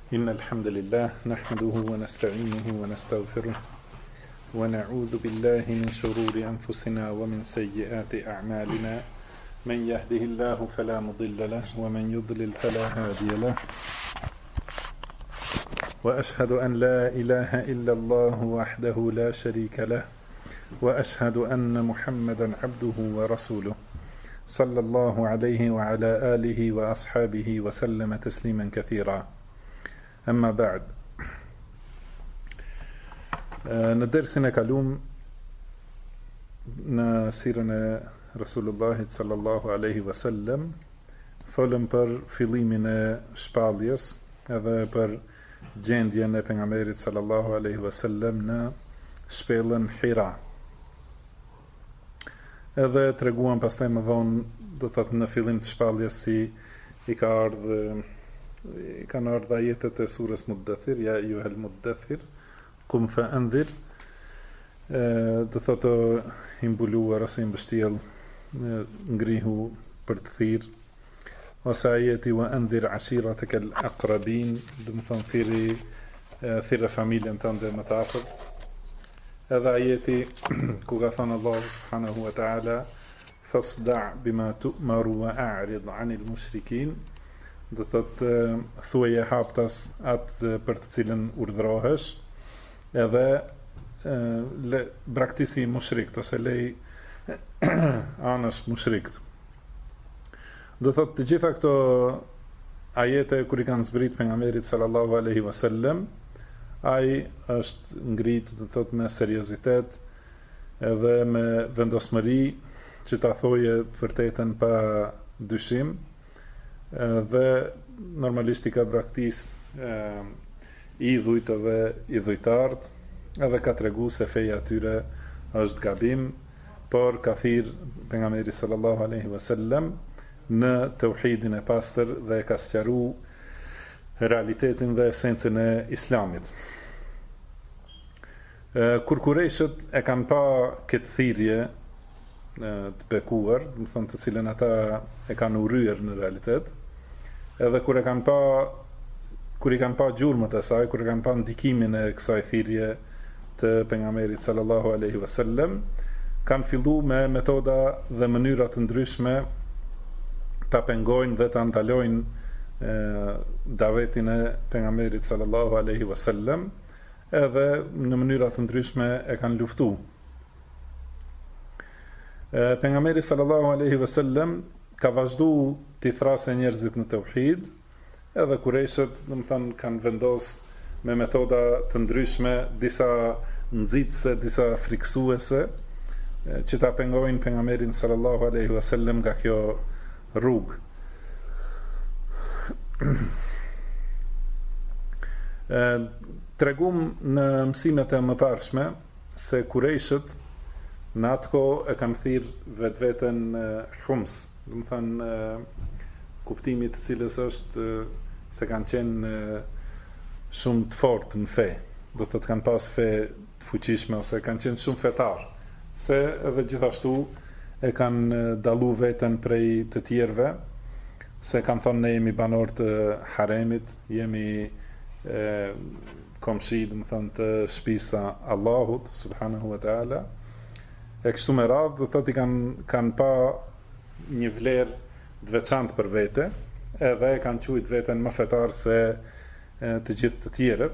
إن الحمد لله نحمده ونستعينه ونستغفره ونعوذ بالله من شرور أنفسنا ومن سيئات أعمالنا من يهده الله فلا مضل له ومن يضلل فلا هادي له وأشهد أن لا إله إلا الله وحده لا شريك له وأشهد أن محمدا عبده ورسوله صلى الله عليه وعلى آله وأصحابه وسلم تسليما كثيرا أما بعد. Në dersin e kalum në sirën e Rasulullahit sallallahu alaihi wasallam folëm për fillimin e shpalljes edhe për gjendjen e pejgamberit sallallahu alaihi wasallam në shpellën Hira. Edhe treguam pastaj më vonë, do të thotë në fillim të shpalljes si i kanë ardhur ajetet e surës Muddathir, ja ayyuhal muddathir qum fa anzir, do thotë i mbuluar ose i mbështjell, ngrihu për të thirr, ose ajeti wa anzir ashirataka al-aqrabin, do të thonë thirrë familjen tënde më të afërt. Edhe ajeti ku ka thënë Allahu subhanahu wa ta'ala fasda' bima tu'maru wa a'rid 'anil mushrikin, do thotë thuaje haptas atë për të cilën urdhrohesh, edhe braktisi mushrikt ose lej anësh mushrikt. Do thotë të gjitha këto ajete kur i kanë zbrit pejgamberit sallallahu alaihi wasallam, ai është ngrit, do thotë me seriozitet edhe me vendosmëri që ta thojë të vërtetën pa dyshim, dhe normalisht i ka braktis idhujt edhe idhujtart, edhe ka tregu se feja atyre është gabim, por ka thirr pejgamberi sallallahu alaihi wasallam në tauhidin e pastër dhe ka sqaruar realitetin dhe esencën e islamit. Kur kurejshët e kanë pa këtë thirrje të bekuar, do të thonë të cilën ata e kanë urryer në realitet, edhe kur i kanë pa gjurmët e saj, kur i kanë pa ndikimin e kësaj thirrje të pejgamberit sallallahu alaihi wasallam, kanë filluar me metoda dhe mënyra të ndryshme ta pengojnë dhe ta ndalojnë davetin e pejgamberit sallallahu alaihi wasallam, edhe në mënyra të ndryshme e kanë luftuar. Pejgamberi sallallahu alaihi wasallam ka vazhduar të thrasë njerëzit në tauhid, edhe kurejshët, domethënë, kanë vendos me metoda të ndryshme, disa nxitse, disa friksuese, që ta pengojnë pejgamberin sallallahu alaihi wasallam nga kjo rrugë. Tregum në mësimet e mëparshme se kurejshët në atë kohë e kanë thirrë vetveten hums, do të thënë kuptimi i të cilës është se kanë qenë shumë të fortë në fe, do të thotë kanë pas fe të fuqishme ose kanë qenë shumë fetar, se edhe gjithashtu e kanë dallu veten prej të tjerëve, se kanë thonë ne jemi banor të haremit, jemi komshi, do të thonë të shtëpisë Allahut subhanahu wa taala. E kështu me radhë, do thotë i kanë pa një vlerë të veçantë për vete, edhe e kanë quajtur veten më fetar se të gjithë të tjerët.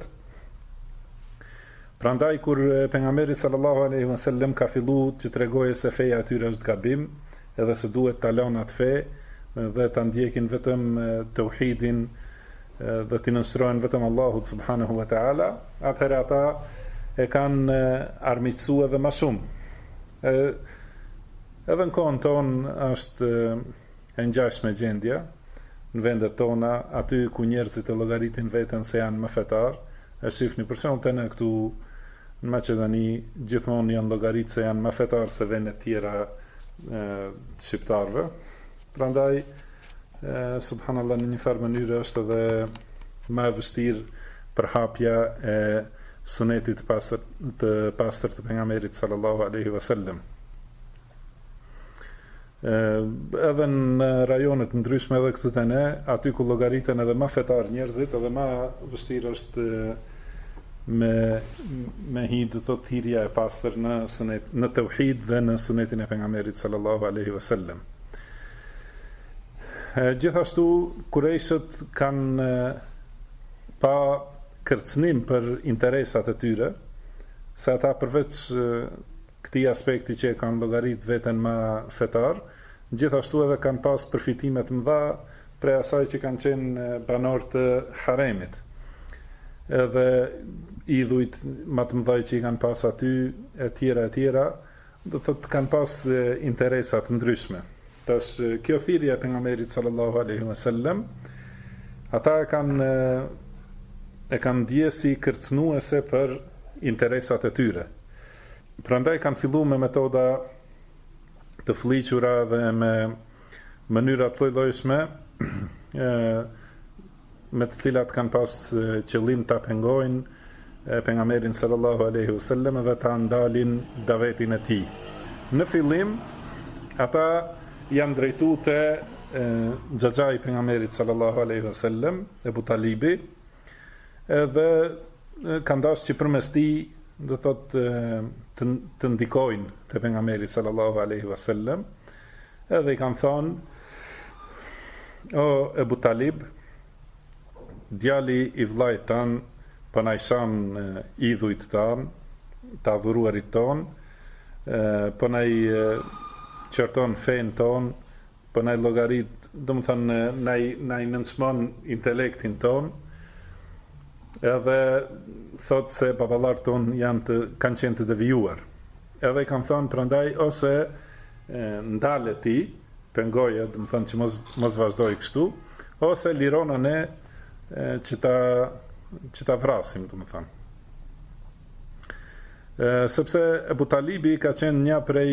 Prandaj kur pejgamberi sallallahu alaihi wasallam ka filluar të tregojë se feja atyre është gabim, edhe se duhet ta lënë atë fe dhe ta ndjekin vetëm tauhidin dhe të nënshtrohen vetëm Allahut subhanahu wa taala, atëherë ata e kanë armiqsuar edhe më shumë. Edhe në kohën tonë është e ngjashme gjendja në vendet tona, aty ku njerëzit e llogaritin veten se janë më fetar, e shihni për shembull te ne këtu në Maqedoni gjithmonë janë llogarit se janë më fetar se vendet tjera të shqiptarëve. Prandaj subhanallahu në një farë mënyrë është edhe më e vështirë përhapja e sunetit të pastër të pejgamberit sallallahu alaihi wasallam. Edhe në rajonet ndryshme edhe këtu te ne, aty ku llogariten edhe më fetar njerëzit, edhe më vështirë është me hi do thot thirrja e pastër në sunet, në tauhid dhe në sunetin e pejgamberit sallallahu alaihi wasallam. Gjithashtu kurejshët kanë pa kërcënim për interesat e tyre, se ata përveç këtij aspekti që kanë llogarit veten më fetar, gjithashtu edhe kanë pas përfitime të mëdha prej asaj që kanë qenë banor të haremit. Edhe idhujt më të mëdhaj që i kanë pas aty, e tjera, do thotë kanë pas interesa të ndryshme. Tash kjo thirrje e pejgamberit sallallahu alaihi wasallam, ata e kanë ndje si kërcënuese për interesat e tyre. Prandaj kanë filluar me metoda të fliqura dhe me mënyra të lloj-llojshme, me të cilat kanë pas qëllim ta pengojnë pejgamberin sallallahu alaihi wasallam dhe ta ndalin davetin e tij. Në fillim ata janë drejtu te xhaxhai pejgamberit sallallahu alaihi wasallam, Ebu Talibi, edhe kanë dashur që përmes tij do thotë të ndikojnë te pejgamberi sallallahu alaihi wasallam, edhe i kanë thonë: o Ebu Talib, djali i vllajt tan po na ishan idhujt tan, të adhuruarit ton, po na i qërton fen ton, po na i llogarit, domethënë na i nënçmon intelektin ton, edhe thot se baballar ton kanë qenë të devijuar. Edhe i kanë thonë prandaj ose ndale ti, pengoje, domethënë që mos vazhdoj kështu, ose lirona ne që ta vrasim, domethënë. Sepse Ebu Talibi ka qenë një prej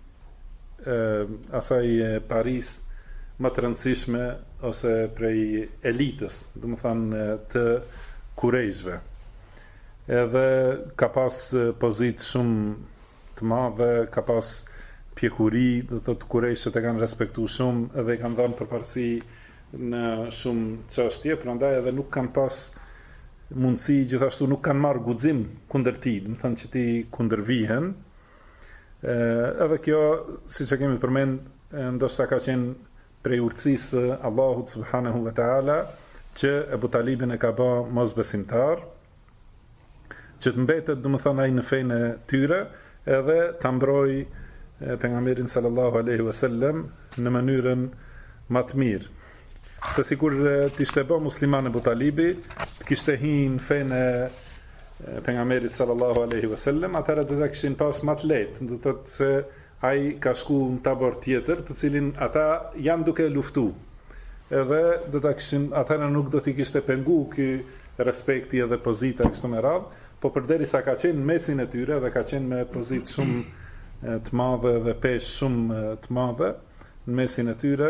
asaj Paris më të rëndësishme ose prej elitës, domethënë të kurejshve. Edhe ka pas pozitë shumë të madhe, ka pas pjekuri, do thotë kurejshët e kanë respektu shumë, edhe i kanë dhënë përparësi në shumë çështje, prandaj edhe nuk kanë pas mundësi, gjithashtu nuk kanë marrë guxim kundër tij, do të thënë që ti kundërvihen. Edhe kjo, siç e kemi përmend, ndoshta ka qenë prej urtësisë Allahut subhanahu wa taala, që Ebu Talibin e ka bë mosbesimtar, që të mbetet domethënë ai në fenë e tyre, edhe ta mbroj pejgamberin sallallahu alaihi wasallam në mënyrën më të mirë. Se sikur të ishte bë musliman Ebu Talibi, të kishte hyrë në fenë e pejgamberit sallallahu alaihi wasallam, atëherë do të kishin pas më të lehtë, do të thotë se ai ka shku në tabor tjetër, të cilin ata janë duke luftu. Edhe do ta kishin, atëherë nuk do t'i kishte pengu ky respekti edhe pozita kështu me radhë, po përderisa ka qenë në mesin e tyre dhe ka qenë me pozitë shumë të madhe dhe peshë shumë të madhe në mesin e tyre,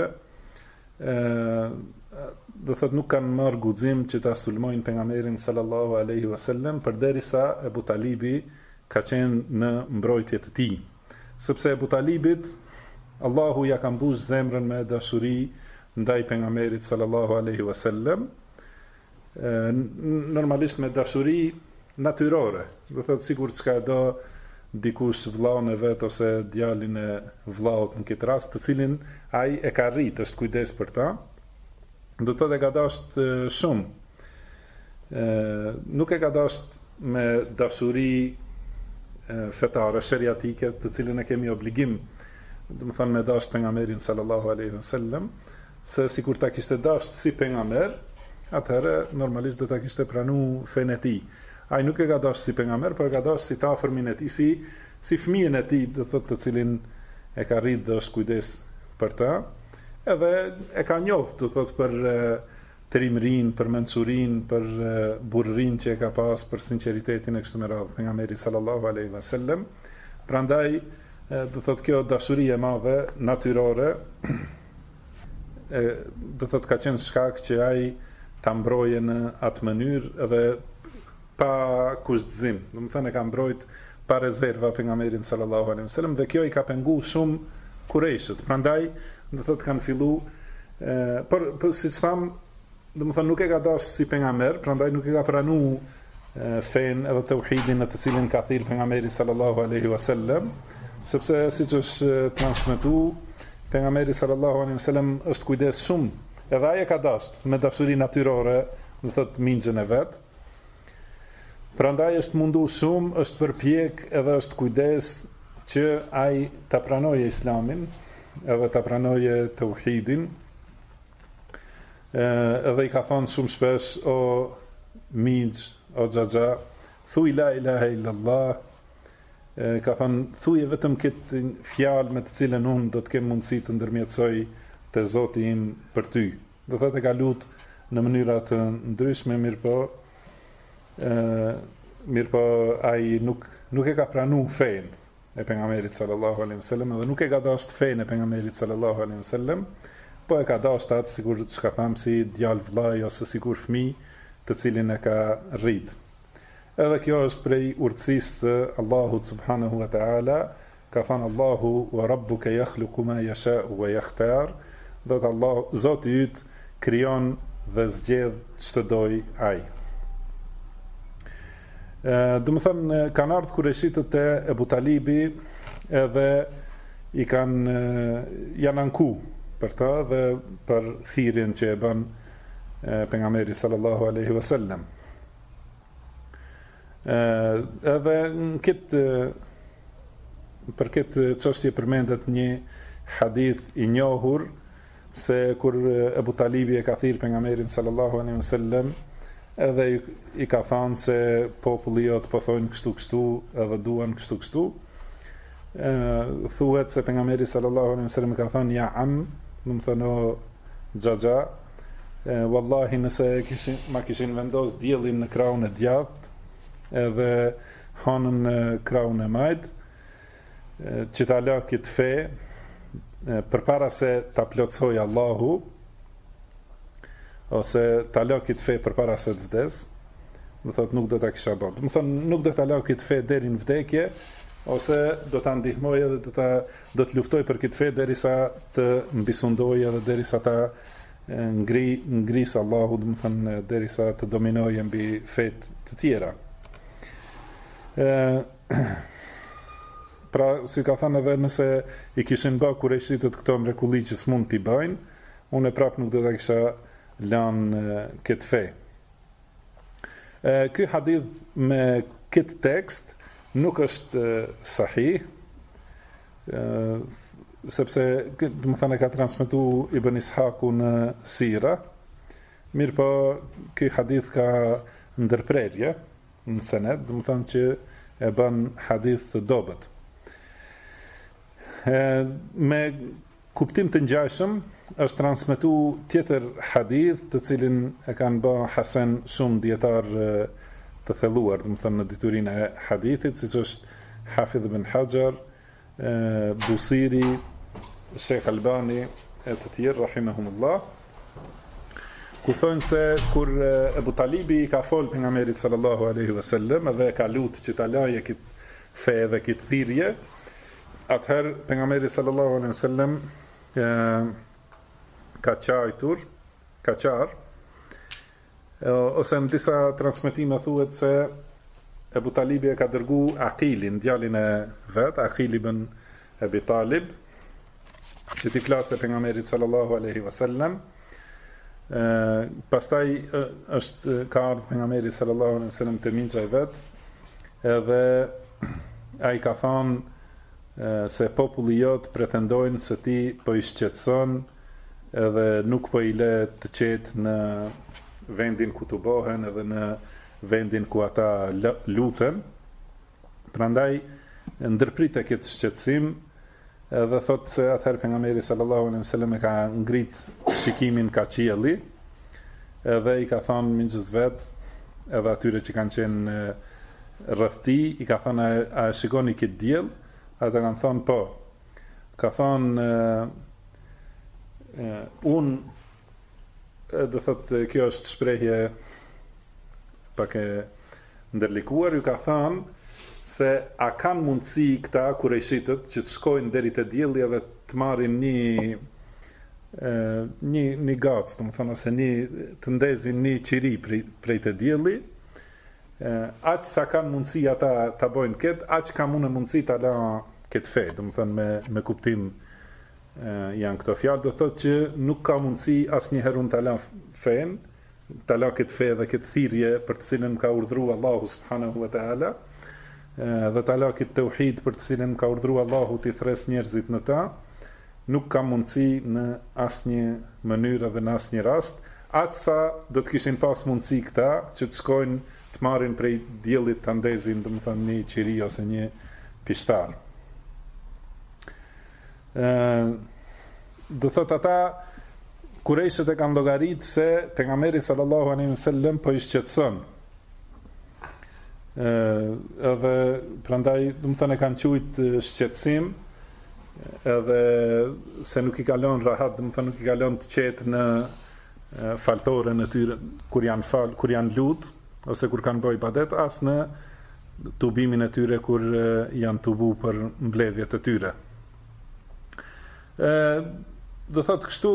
do thotë nuk kanë marrë guxim që ta sulmojnë pejgamberin sallallahu alaihi wasallam, përderisa Ebu Talibi ka qenë në mbrojtje të tij. Sepse Ebu Talibit Allahu ja ka mbush zemrën me dashuri ndaj pejgamberit sallallahu alaihi wasallam, normalisht me dashuri natyrore, do thotë sikur çka do dikush vllaun e vet ose djalin e vllaut në këtë rast, të cilin ai e ka rrit, është kujdes për ta, do thotë e ka dashur shumë. Nuk e ka dashur me dashuri fetare, sheriatike, të cilën e kemi obligim, do të thënë me dashur pejgamberin sallallahu alaihi wasallam, se sikur ta kishte dashur si pejgamber, atëherë normalisht do ta kishte pranuar fenë e tij. Ai nuk e ka dashur si pejgamber, por e ka dashur si të afërmin e tij, si fëmijën e tij, do thotë, të cilin e ka rrit dhe është kujdes për ta, edhe e ka njoft, do thotë, për trimrin, për mençurin, për burrin që e ka pas, për sinqeritetin e kështu me radhë pejgamberi sallallahu alaihi wasallam. Prandaj do thotë kjo dashuri e madhe natyrore do thotë ka qenë shkak që ai ta mbroje në atë mënyrë edhe pa kushtëzim. Do të thënë e ka mbrojt pa rezerva pejgamberin sallallahu alaihi wasallam, dhe kjo i ka pengu shumë Kurejshët. Prandaj, do thotë kanë fillu, por siç tham, do të thonë nuk e ka dashur si pejgamber, prandaj nuk e ka pranuar fen edhe tauhidin në të cilin ka thirrë pejgamberi sallallahu alaihi wasallam, sepse siç është transmetuar, pejgamberi sallallahu alaihi wasallam është kujdes shumë, edhe ai e ka dashur me dashuri natyrore, do thotë minxën e vet. Prandaj është mundu shumë, është përpjek edhe është kujdes që ai ta pranoje islamin, edhe ta pranoje tauhidin. Edhe i ka thonë shumë shpesh, o minx, o xhaxha, thuj la ilaha illallah, ka thonë, thuje vetëm këtë fjalë me të cilën unë do të kem mundësi të ndërmjetësoj te Zoti im për ty. Do thotë e ka lut në mënyra të ndryshme, mirë po ai nuk e ka pranuar fen e pejgamberit sallallahu alaihi wasallam, dhe nuk e ka dashur fen e pejgamberit sallallahu alaihi wasallam, po e ka dashur atë sikur çka tham si djalë vllai ose sikur fëmijë të cilin e ka rrit. Edhe kjo është prej urtësisë së Allahut subhanahu wa ta'ala, ka thënë Allahu wa rabbuka yakhluqu ma yasha'u wa yakhtar, do të Allah, Zoti yt krijon dhe zgjedh ç'të doj ai. Do të thënë kanë ardhur kurëshitët te Ebu Talibi edhe i janë anku për ta dhe për thirrjen që e bën pejgamberi sallallahu alaihi wasallam. Edhe për këtë çështje përmendet një hadith i njohur se kur Ebu Talibi e ka thirrë pejgamberin sallallahu alaihi wasallam, edhe i ka thënë se populli jot po thonë kështu edhe duan kështu. Thuhet se pejgamberi sallallahu alaihi wasallam ka thënë ja am, do të thonë o xhaxha, wallahi nëse ma kishin vendos diellin në krahun e djathtë edhe hanën në krahun e majt, që ta lë këtë fe përpara se ta plotësoj Allahu, ose ta lë këtë fe përpara se të vdes, do thotë nuk do ta kisha bërë. Do të thonë nuk do ta lë këtë fe deri në vdekje, ose do ta ndihmoj edhe do të luftoj për këtë fe derisa të mbisundoj edhe derisa ta ngris Allahu, do të thonë derisa të dominojë mbi fet të tjera. Pra, si ka thënë edhe nëse i kishin bërë kurejshitët këto mrekulli që s'mund t'i bëjnë, unë e prapë nuk do ta kisha lanë këtë fe. Ky hadith me këtë tekst nuk është sahih, sepse do të thënë ka transmetuar Ibn Ishaku në Sira, mirë po ky hadith ka ndërprerje në sened, do të thënë që e bën hadith të dobët. Me kuptim të ngjashëm është transmetuar tjetër hadith të cilin e kanë bërë Hasan shumë dietar të thelluar, do të thënë në diturinë e hadithit, siç është Hafidh ibn Hajar, Busiri, Sheikh Albani e të tjerë rahimahumullah, ku thonë se kur Ebu Talibi ka folë pejgamberit sallallahu alaihi wasallam dhe ka lutë që ta laje këtë fe dhe këtë thirrje, atëherë pejgamberi sallallahu alaihi wasallam ka qarë, ose në disa transmetime thuhet se Ebu Talibi e ka dërgu Aqilin, djalin e vet, Aqil ibn Abi Talib, që t'i flasë pejgamberit sallallahu alaihi wasallam. Pastaj ka ardhur pejgamberi sallallahu alaihi wasallam te minxha e vet, edhe ai ka thënë se populli jot pretendojnë se ti po i shqetëson edhe nuk po i le të qetë në vendin ku të bohen edhe në vendin ku ata luten. Prandaj ndërpritet këtë shqetësim, edhe thotë se atëherë pejgamberi sallallahu alaihi wasallam e ka ngrit shikimin ka qielli, edhe i ka thënë minxhës vet, edhe atyre që kanë qenë rreth tij, i ka thënë a shikoni këtë diell? Ata kanë thënë po. Ka thënë do thotë kjo është shprehje pak e ndërlikuar, ju ka thënë se a kanë mundësi këta kurejshitët që të shkojnë deri te dielli edhe të marrin një gacë, domethënë ose të ndezin një qiri prej te dielli, aq sa kanë mundësi ata ta bëjnë këtë, aq ka mundësi ta la këtë fe, domethënë me kuptim janë këto fjalë, do thotë që nuk ka mundësi asnjëherë unë ta la fen, ta la këtë fe dhe këtë thirrje për të cilën ka urdhëruar Allahu subhanahu wa taala, dhe ta la këtë tauhid për të cilën ka urdhëruar Allahu t'i thres njerëzit në ta, nuk ka mundësi në asnjë mënyrë dhe në asnjë rast, aq sa do të kishin pas mundësi këta që të shkojnë të marrin prej diellit të ndezin, domethënë një qiri ose një pishtar. Do thot ata kurejshët e kanë llogarit se pejgamberi sallallahu alaihi wasallam po i shqetëson. Edhe prandaj domethënë e kanë quajt shqetësim, edhe se nuk i kalon rahat, domethënë nuk i kalon të qetë në faltoren e tyre kur janë lut ose kur kanë bëj ibadet, as në tubimin e tyre kur janë tubu për mbledhjet e tyre. Do thot kështu,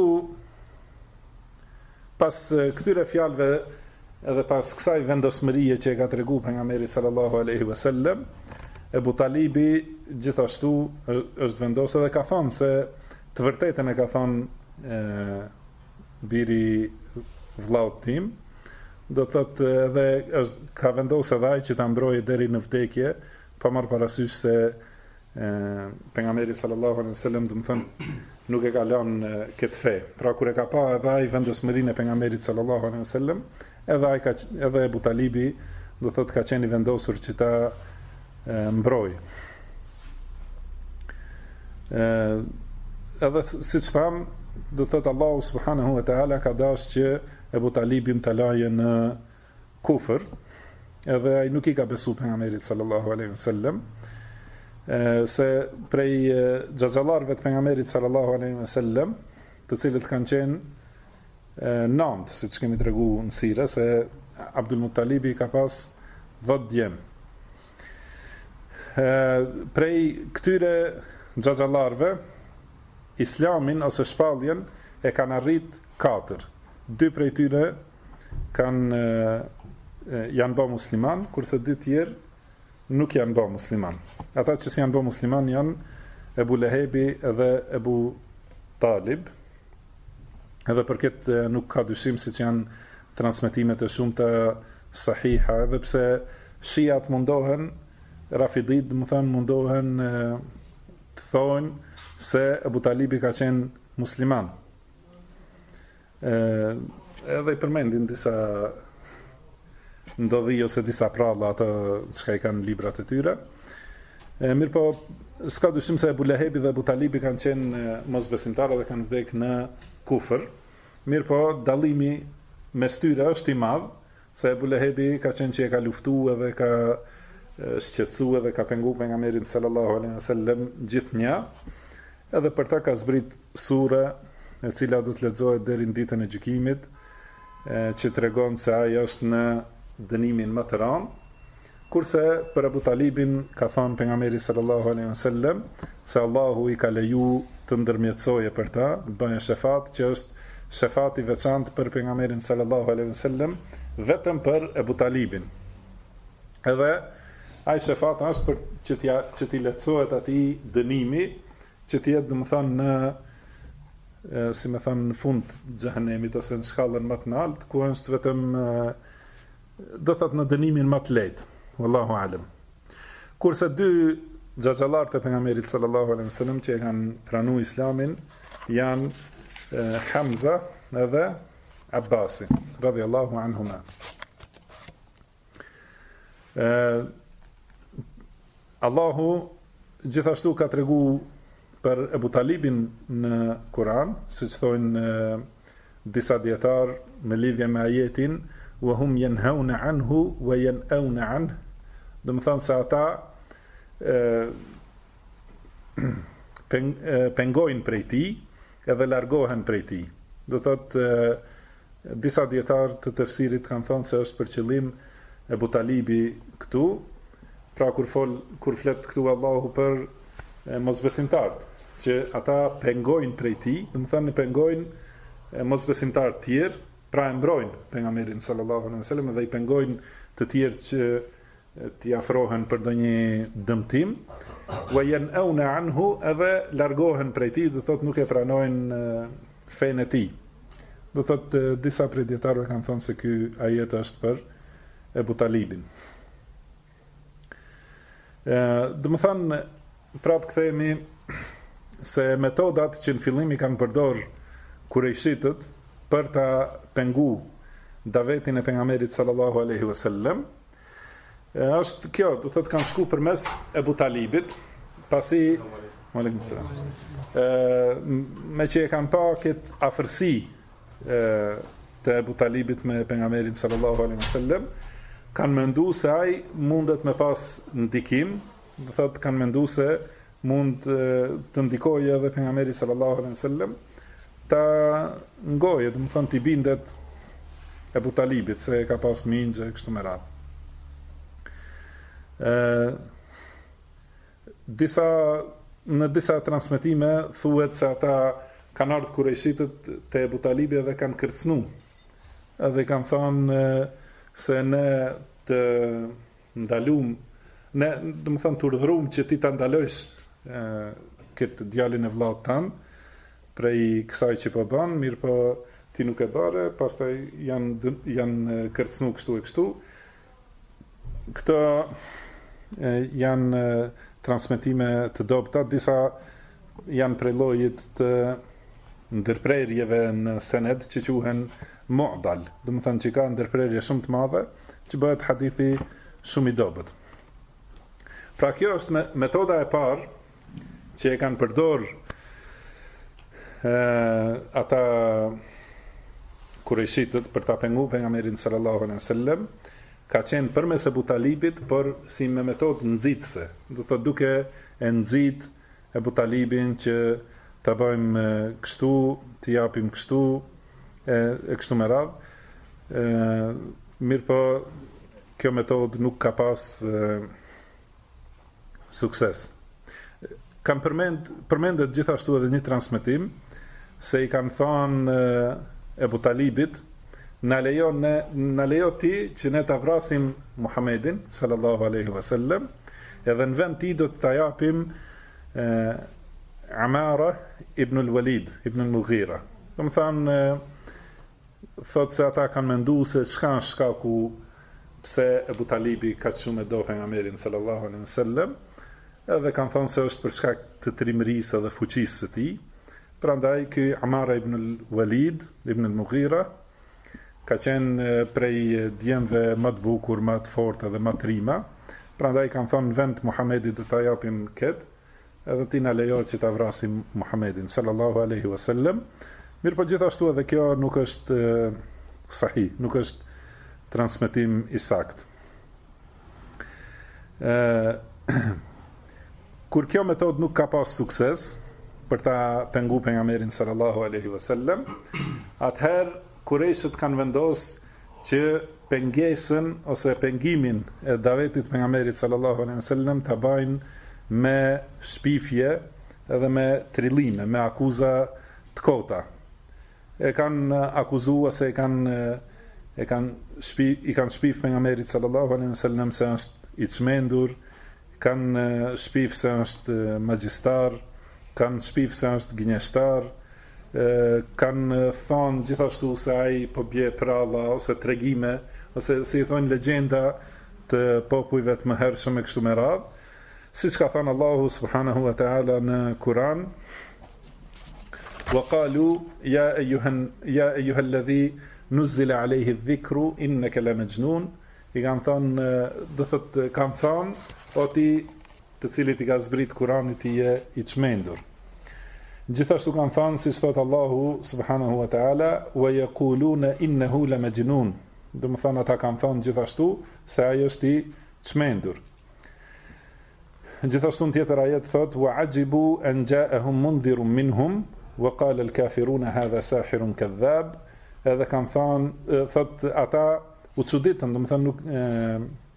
pas këtyre fjalëve edhe pas kësaj vendosmërie që e ka tregu pejgamberi sallallahu alaihi wasallam, Ebu Talibi gjithashtu është vendosur dhe ka thënë se të vërtetën e ka thënë biri vllaut tim, do të thotë edhe ka vendosur edhe ai që ta mbrojë deri në vdekje, pa marrë parasysh se pejgamberi sallallahu alaihi wasallam do të thonë nuk e ka lënë këtë fe. Pra kur e ka pa edhe ai vendosmërinë e pejgamberit sallallahu alaihi wasallam, edhe Ebu Talibi do thotë ka qenë i vendosur që ta mbroj. Edhe siç tham, do thotë Allahu subhanahu wa taala ka dashur që Ebu Talibin të laje në kufër, edhe ai nuk i ka besu pejgamberit sallallahu alaihi wasallam, se prej xhaxhallarëve të pejgamberit sallallahu alaihi wasallam, të cilët kanë qenë nënt, siç kemi treguar në sira, se Abdul Muttalibi ka pas 10 djem. Prej këtyre xhaxhallarëve, islamin ose shpalljen e kanë arrit 4. 2 prej tyre janë bë musliman, kurse 2 tjerë nuk janë bë musliman. Ata që si janë bë musliman janë Ebu Lehebi edhe Ebu Talib, edhe për këtë nuk ka dyshim, si që janë transmetimet e shumta sahiha, edhe pse shiat mundohen, rafidit më thënë mundohen të thonë se Ebu Talibi ka qenë musliman. Edhe i përmendin disa ndodhi ose disa pralla ato çka i kanë librat e tyre. Mirë po, s'ka dyshim se Ebu Lehebi dhe Ebu Talibi kanë qenë mosbesimtarë dhe kanë vdek në kufër. Mirë po, dallimi mes tyre është i madh, se Ebu Lehebi ka qenë që e ka luftu edhe ka shqetësu edhe ka pengu pejgamberin sallallahu alaihi wasallam gjithnjë, edhe për ta ka zbrit sure e cila do të lexohet deri në ditën e gjykimit, që tregon se ai është në dënimin më të rënd, kurse për Abu Talibin ka thënë pejgamberi sallallahu alaihi wasallam se Allahu i ka leju të ndërmjetësoje për ta, bëjë shefat, që është shefat i veçantë për pejgamberin sallallahu alaihi wasallam, vetëm për Abu Talibin. Edhe ai shefat është për që t'i lehtësohet atij dënimi, që të jetë domethënë në si më thënë në fund xhehenemit ose në shkallën më të lartë, ku është vetëm do thotë në dënimin më të lehtë, wallahu alem. Kurse 2 xhaxhallarët e pejgamberit sallallahu alaihi wasallam që kanë pranuar islamin janë Hamza edhe Abbasi radhiyallahu anhuma. Allahu gjithashtu ka treguar për Ebu Talibin në Kur'an, siç thonë disa dietar në lidhje me ajetin wa hum yanhauna anhu wa yan'auna anhu, do të thonë se ata pengojnë prej tij edhe largohen prej tij. Do thotë disa dietar të tefsirit kanë thënë se është për qëllim Ebu Talibi këtu, Pra kur flet këtu Allahu për mosbesimtarët, që ata pengojnë prej tij, do të thënë pengojnë mosbesimtarët tjerë, pra e mbrojnë pejgamberin sallallahu alaihi wasallam dhe I pengojnë të tjerë që t'i afrohen për ndonjë dëmtim, wa yan'auna anhu, edhe largohen prej tij, do thotë nuk e pranojnë fenë e tij. Do thotë disa prej dietarëve kanë thënë se ky ajet është për Ebu Talibin. Do të thënë prapë kthehemi se metodat që në fillim I kanë përdor kurejshitët për ta pengu davetin e pejgamberit sallallahu alaihi wasallam, është kjo, do thotë kanë shku përmes Ebu Talibit, pasi me që e kanë pa këtë afërsi të Ebu Talibit me pejgamberin sallallahu alaihi wasallam, kanë mendu se ai mundet me pas ndikim, do thotë kanë mendu se mund të ndikojë edhe pejgamberi sallallahu alaihi wasallam ta ngojë, do të thonë t'i bindet Ebu Talibit se ka pas mingje kështu me radhë. Në disa transmetime thuhet se ata kanë ardhur kurejshitët te Ebu Talibi dhe kanë kërcnu, edhe kanë thënë se ne të ndalum, ne do të thonë të urdhërum që ti ta ndalojsh këtë djalin e vllaut tan prej kësaj që po bën, mirë po ti nuk e bëre, pastaj janë kërcnu kështu e kështu. Këto janë transmetime të dobta, disa janë prej llojit të ndërprerjeve në sened që quhen mu'dal, do të thonë që ka ndërprerje shumë të madhe që bëhet hadithi shumë I dobët. Pra kjo është metoda e parë që e kanë përdor ata kurejshitët për ta pengu pejgamberin sallallahu alaihi wasallam, ka qenë përmes Ebu Talibit, por si me metodë nxitëse, do thotë duke e nxit Ebu Talibin që ta bëjmë kështu, t'i japim kështu, e kështu me radhë. Mirë po, kjo metodë nuk ka pas sukses. Kam përmendet gjithashtu edhe një transmetim se I kanë thënë Ebu Talibit, na lejo ti që ne ta vrasim Muhamedin sallallahu alaihi wasallam, edhe në vend ti do të ta japim Amara ibn al-Walid ibn al-Mughira. Do të thonë thotë se ata kanë menduar se çka është shkaku pse Ebu Talibi ka shumë do pejgamberin sallallahu alaihi wasallam, edhe kanë thënë se është për shkak të trimërisë dhe fuqisë së tij. Prandaj ky Amara ibn al-Walid ibn al-Mughira ka qenë prej djemve më të bukur, më të fortë dhe më të rima. Prandaj kanë thënë vend Muhamedit do ta japim këtë, edhe ti na lejohet që ta vrasim Muhamedin sallallahu alaihi wasallam. Mirë po gjithashtu edhe kjo nuk është sahih, nuk është transmetim I sakt. Kur kjo metodë nuk ka pas sukses për ta pengu pejgamberin sallallahu alaihi wasallam, atëherë kurejshët kanë vendosur që pengesën ose pengimin e davetit pejgamberit sallallahu alaihi wasallam ta bëjnë me shpifje edhe me trillime, me akuza të kota. E kanë akuzuar se I kanë shpif pejgamberit sallallahu alaihi wasallam se është I çmendur, kanë shpif se është magjistar, kanë shpif se është gënjeshtar, kanë thonë gjithashtu se ai po bje pralla ose tregime, ose si I thonë legjenda të popujve të mëhershëm e kështu me radhë, siç ka thënë Allahu subhanahu wa ta'ala në Kur'an: وقالوا يا أيها الذي نزل عليه الذكر إنك لمجنون. I kanë thënë, do thotë kanë thënë, o ti të cilit I ka zbrit Kurani ti je I çmendur. Gjithashtu kanë thënë, si thot Allahu subhanahu wa ta'ala, wa yaquluna innahu lamajnun. Do të thonë ata kanë thënë gjithashtu se ai është I çmendur. Gjithashtu në tjetër ajet thot: wa ajibu an ja'ahum mundhirun minhum wa qala al-kafiruna hadha sahirun kadhab. Edhe kanë thënë, thot ata u çuditën, do të thonë nuk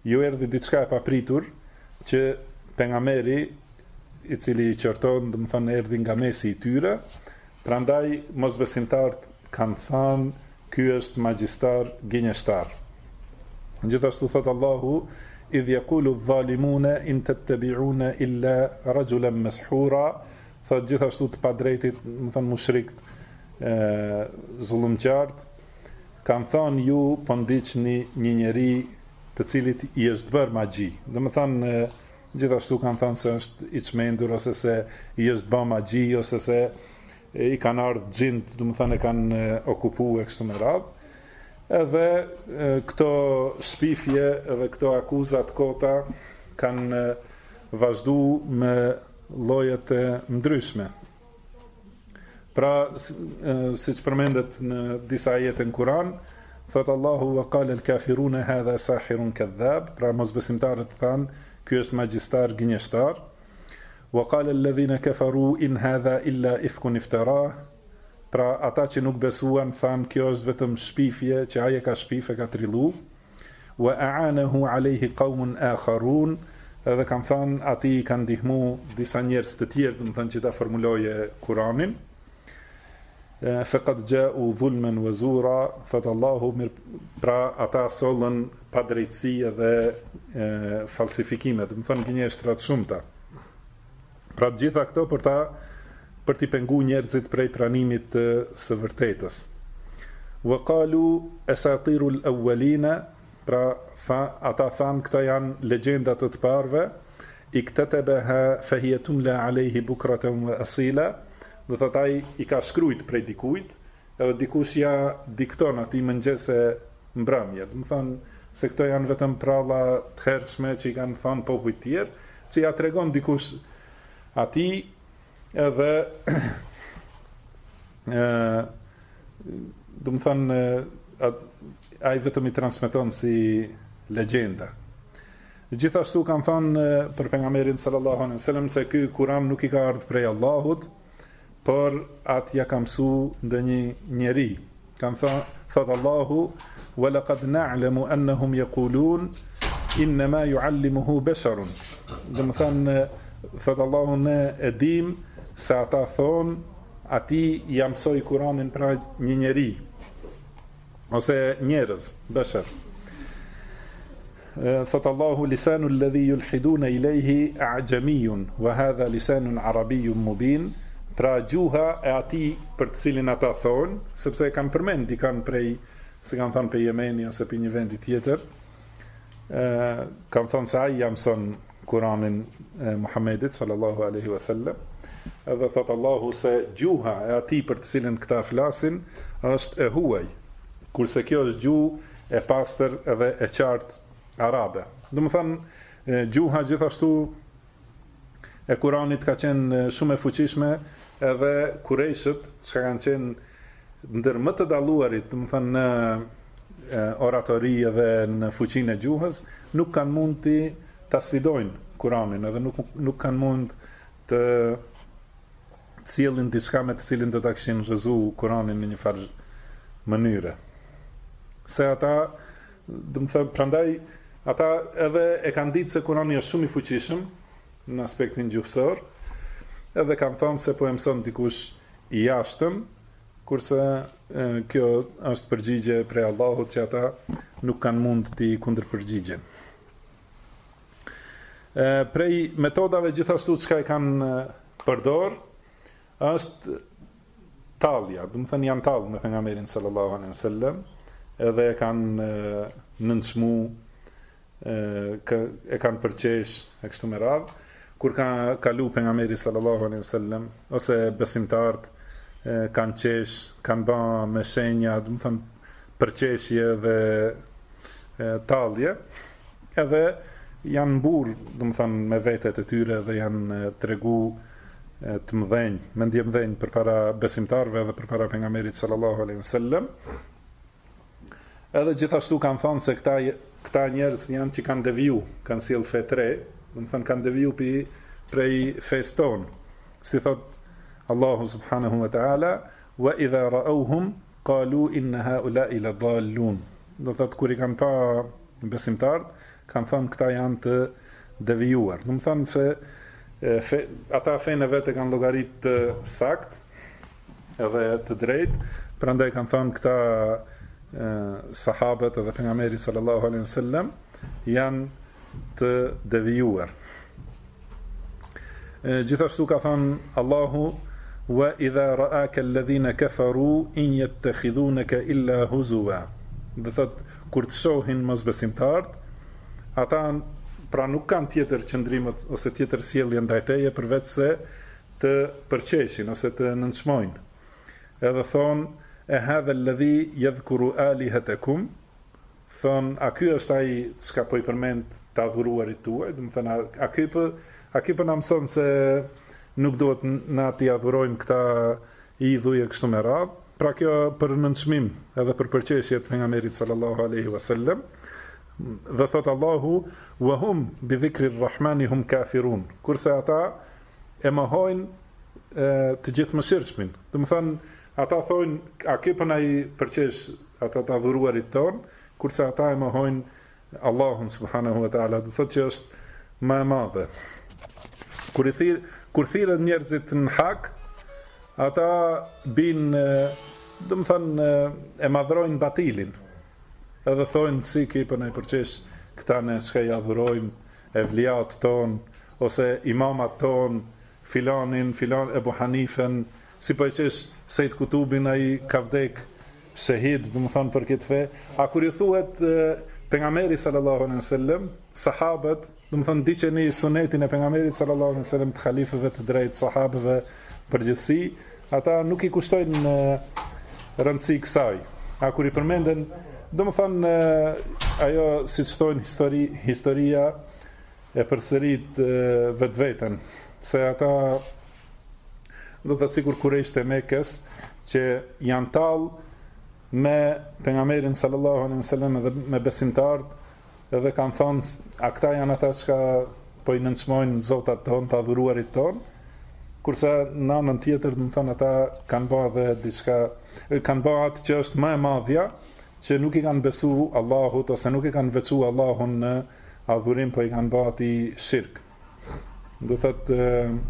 ju erdhi diçka e papritur që pejgamberi i cili i qorton, do të thonë erdhi nga mesi i tyre, prandaj mosbesimtarët kanë thënë ky është magjistar gënjeshtar. Gjithashtu thot Allahu idh yaqulu adh-dhalimuna in tattabi'una illa rajulan mashhura, thot gjithashtu të padrejtit, do të thonë mushrikët zullumqart, kanë thënë ju po ndiqni një njeri të cilit i është bërë magji. Do të thonë gjithashtu kanë thënë se është i çmendur ose se i është bërë magji ose se i kanë ardhur xhint, do të thonë kanë okupuar kështu me radhë. Edhe këto shpifje edhe këto akuzat kota kanë vazhdu me llojet e ndryshme. Pra, siç përmendet në disa ajete në Kur'an, thot Allahu wa qala al-kafiruna hadha sahirun kadhab, pra mosbesimtarët thanë ky është magjistar gënjeshtar. Wa qala alladhina kafaru in hadha illa ifkun iftara, pra ata që nuk besuan thanë kjo është vetëm shpifje që ai e ka shpifë, ka trillu. Wa a'anahu alayhi qaumun akharun, edhe kanë thënë ati i kanë ndihmu disa njerëz të tjerë, do të thonë që ta formuloje Kur'anin. Faqad ja'u dhulman wa zura, thot Allahu, pra ata sollën pa drejtësi dhe falsifikime, do të thonë gënjeshtra të shumta. Pra të gjitha këto për t'i pengu njerëzit prej pranimit të së vërtetës. Wa qalu asatirul awwalina, pra ata thanë këta janë legjendat të parëve, iktatabaha fahiya tumla alayhi bukratan wa asila, do thot ai i ka shkruajt prej dikujt, edhe dikush ja dikton atij mëngjese mbrëmje. Do të thonë se këto janë vetëm pralla të hershme që i kanë thënë popujt tjerë, që ja tregon dikush atij edhe do të thonë ai vetëm i transmeton si legjenda. Gjithashtu kanë thënë për pejgamberin sallallahu alaihi wasallam se ky Kur'an nuk i ka ardhur prej Allahut, por atë ja ka mësuar ndonjë njeri. Kanë thënë, thot Allahu, wa laqad na'lamu annahum yaqulun inma yu'allimuhu basharun. Do të thonë, thot Allahu, ne e dim se ata thonë ati ja mësoi Kur'anin pra një njeri ose njerëz, bashar. Thot Allahu lisanu alladhi yulhiduna ilayhi a'jamiyun wa hadha lisanun arabiyyun mubin, pra gjuha e atij për të cilin ata thonë, sepse kanë përmend dikan prej, se kanë thënë për Jemeni ose për një vendi tjetër, kanë thënë se ai ja mëson Kur'anin Muhammedit sallallahu alaihi wasallam. Edhe thot Allahu se gjuha e atij për të cilin këta flasin është e huaj, kurse kjo është gjuhë e pastër edhe e qartë arabe. Do të thonë gjuha gjithashtu e Kur'anit ka qenë shumë e fuqishme, edhe Kurejshët, që kanë qenë ndër më të dalluarit, do të thonë në oratori edhe në fuqinë e gjuhës, nuk kanë mund ta sfidojnë Kur'anin, edhe nuk kanë mund të cilin diçka me të cilin do ta kishin rrezu Kur'anin në një farë mënyre. Se ata, do të thonë, prandaj ata edhe e kanë ditë se Kur'ani është shumë i fuqishëm në aspektin gjuhësor, edhe kanë thënë se po e mëson dikush i jashtëm, kurse kjo është përgjigje prej Allahut që ata nuk kanë mund t'i kundërpërgjigjen. Prej metodave gjithashtu çka e kanë përdor është tallja, do të thënë janë tallë me pejgamberin sallallahu alaihi wasallam, edhe e kanë nënçmu, e kanë përqesh e kështu me radhë, kur ka kalu pejgamberi sallallahu alaihi wasallam ose besimtarët kanë qesh, kanë bërë me shenja, do të thënë përqeshje dhe tallje, edhe janë mburë, do të thënë me vetet e tyre dhe janë tregu të mëdhenj, mendje mëdhenj përpara besimtarëve dhe përpara pejgamberit sallallahu alaihi wasallam. Edhe gjithashtu kanë thënë se këta njerëz janë që kanë deviju, kanë sjell fe tre, do të thënë kanë deviju prej fes tonë. Si thot Allahu subhanahu wa ta'ala, wa idha ra'awhum qalu inna haula'i ladallun. Do thot kur i kanë pa besimtarët, kanë thënë këta janë të devijuar. Do të thonë se ata fenë vetë kanë llogarit të sakt edhe të drejtë, prandaj kanë thënë këta sahabët edhe pejgamberi sallallahu alaihi wasallam janë të devijuar. Gjithashtu ka thënë Allahu: wa idha ra'aka alladhina kafaru in yattakhidunaka illa huzwa. Do thot kur të shohin mosbesimtarët, ata pra nuk kanë tjetër qëndrimet ose tjetër sjellje ndaj teje përveç se të përqeshin ose të nënçmojnë. Edhe thon: e hadha alladhi yadhkuru alihatakum. Thon: a ky është ai çka po I përmend të adhuruarit tuaj, do të thënë a ky po na mëson se nuk duhet na t'i adhurojmë këta idhuj e kështu me radhë. Pra kjo për nënçmim edhe për përqeshje të pejgamberit sallallahu alaihi wasallam. Dhe thot Allahu: wa hum bi dhikri rrahmani hum kafirun. Kurse ata e mohojnë të gjithëmshirshmin. Do të thënë ata thonë a ky po na I përqesh ata të adhuruarit ton, kurse ata e mohojnë Allahun subhanahu wa taala. Do thotë që është më e madhe. Kur thirrën njerëzit në hak, ata binë, do të thënë, e madhrojnë batilin. Edhe thonë si ky po na I përqesh këta ne s'ka I adhurojmë evliat ton ose imamat ton, filan Ebu Hanifen, si po I qesh Sejt Kutubin ai ka vdek shahid, do të thënë për këtë fe. A kur I thuhet pejgamberi sallallahu alaihi wasallam, sahabët, do të thënë diçeni sunetin e pejgamberit sallallahu alaihi wasallam të halifëve të drejtë, sahabëve përgjithësi, ata nuk I kushtojnë rëndësi kësaj. A kur I përmenden, do të thënë ajo siç thonë historia e përsërit vetveten, se ata do të sikur kurejsht e Mekës që janë tallë me pejgamberin sallallahu alaihi wasallam edhe me besimtarët edhe kanë thonë a këta janë ata që po I nënçmojnë zotat ton, të adhuruarit ton, kurse në anën tjetër do të thonë ata kanë bërë edhe diçka, kanë bërë atë që është më e madhja, që nuk I kanë besu Allahut ose nuk I kanë veçu Allahun në adhurim, po I kanë bërë atij shirk. Do thotë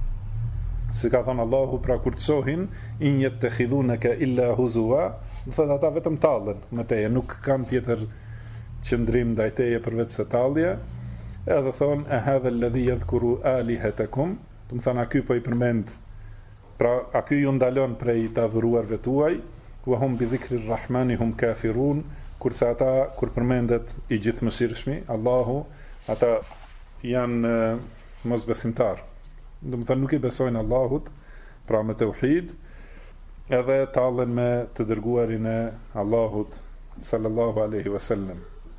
si ka thënë Allahu, pra kur të shohin in yattakhidunaka illa huzwa, do thotë ata vetëm tallen me teje, nuk kanë tjetër qëndrim ndaj teje përveç se tallje. Edhe thonë e hadha alladhi yadhkuru alihatakum, do të thonë a ky po I përmend, pra a ky ju ndalon prej të adhuruarve tuaj, wa hum bi dhikri rrahmani hum kafirun, kurse ata kur përmendet I gjithëmshirshmi Allahu, ata janë mosbesimtar. Do të thënë nuk I besojnë Allahut, pra me tauhid, edhe tallen me të dërguarin e Allahut sallallahu alaihi wasallam.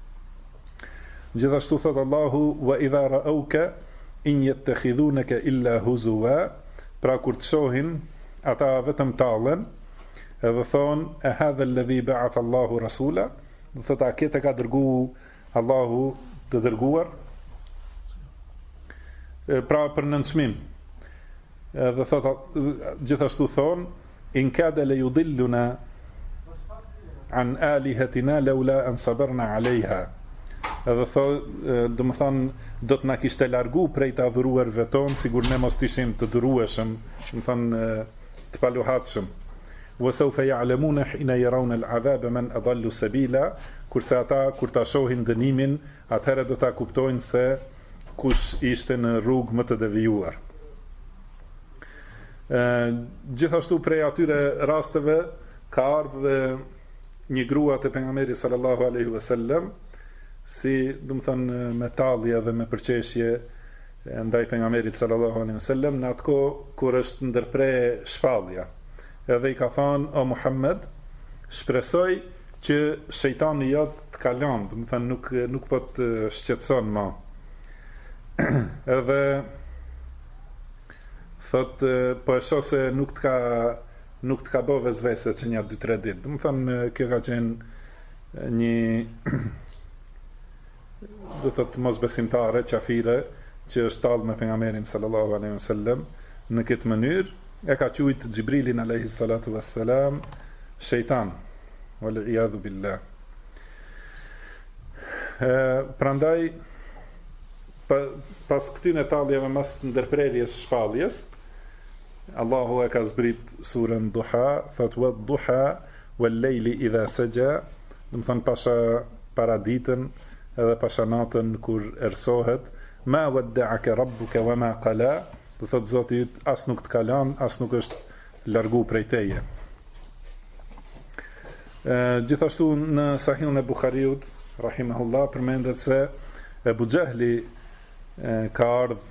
Gjithashtu thot Allahu: wa idha ra'awka in yattakhidunaka illa huzwa, pra kur të shohin ata vetëm tallen, edhe thon e hadha alladhi ba'atha Allahu rasula, do thot a këtë ka dërgu Allahu të dërguar, pra për nënçmim. Dhe thot gjithashtu thon in kada la yudilluna an alihatina laula an sabarna alaiha. Edhe thot do të thon do të na kishte largu prej të adhuruarve ton, sigur ne mos ishim të durueshëm, do të thon të paluhatshëm. Wa sawfa ya'lamuna hina yarawna al'adhaba man adallu sabila, kurse ata kur ta shohin dënimin, atëherë do ta kuptojnë se kush ishte në rrugë më të devijuar. Gjithashtu prej atyre rasteve ka ardhur një grua te pejgamberi sallallahu alaihi wasallam, si do të thënë me tallje dhe me përqeshje ndaj pejgamberit sallallahu alaihi wasallam, në atë kohë kur është ndërpre shpallja. Edhe I ka thënë: o Muhammed, shpresoj që shejtani jot të kalon, do të thënë nuk po të shqetëson më. Edhe thot po e shoh se nuk të ka bë vezvese që një 2-3 ditë. Do të thënë kjo ka qenë një do thot mosbesimtare, qafire, që është tallë me pejgamberin sallallahu alaihi wasallam në këtë mënyrë, e ka quajtur Xhibrilin alayhi salatu wassalam shejtan. Wal iyadhu billah. Prandaj pas këtyne talljeve mas ndërprerjes shpalljes, Allahu e ka zbrit surën Duha, thot wa duha wal lejli idha saja, do të thënë pasha paraditën edhe pasha natën kur ersohet, ma wadda'aka rabbuka wa ma qala, do thot Zoti yt as nuk të kalan, as nuk është largu prej teje. Gjithashtu në Sahihun e Buhariut rahimahullah përmendet se Ebu Xehli ka ardhur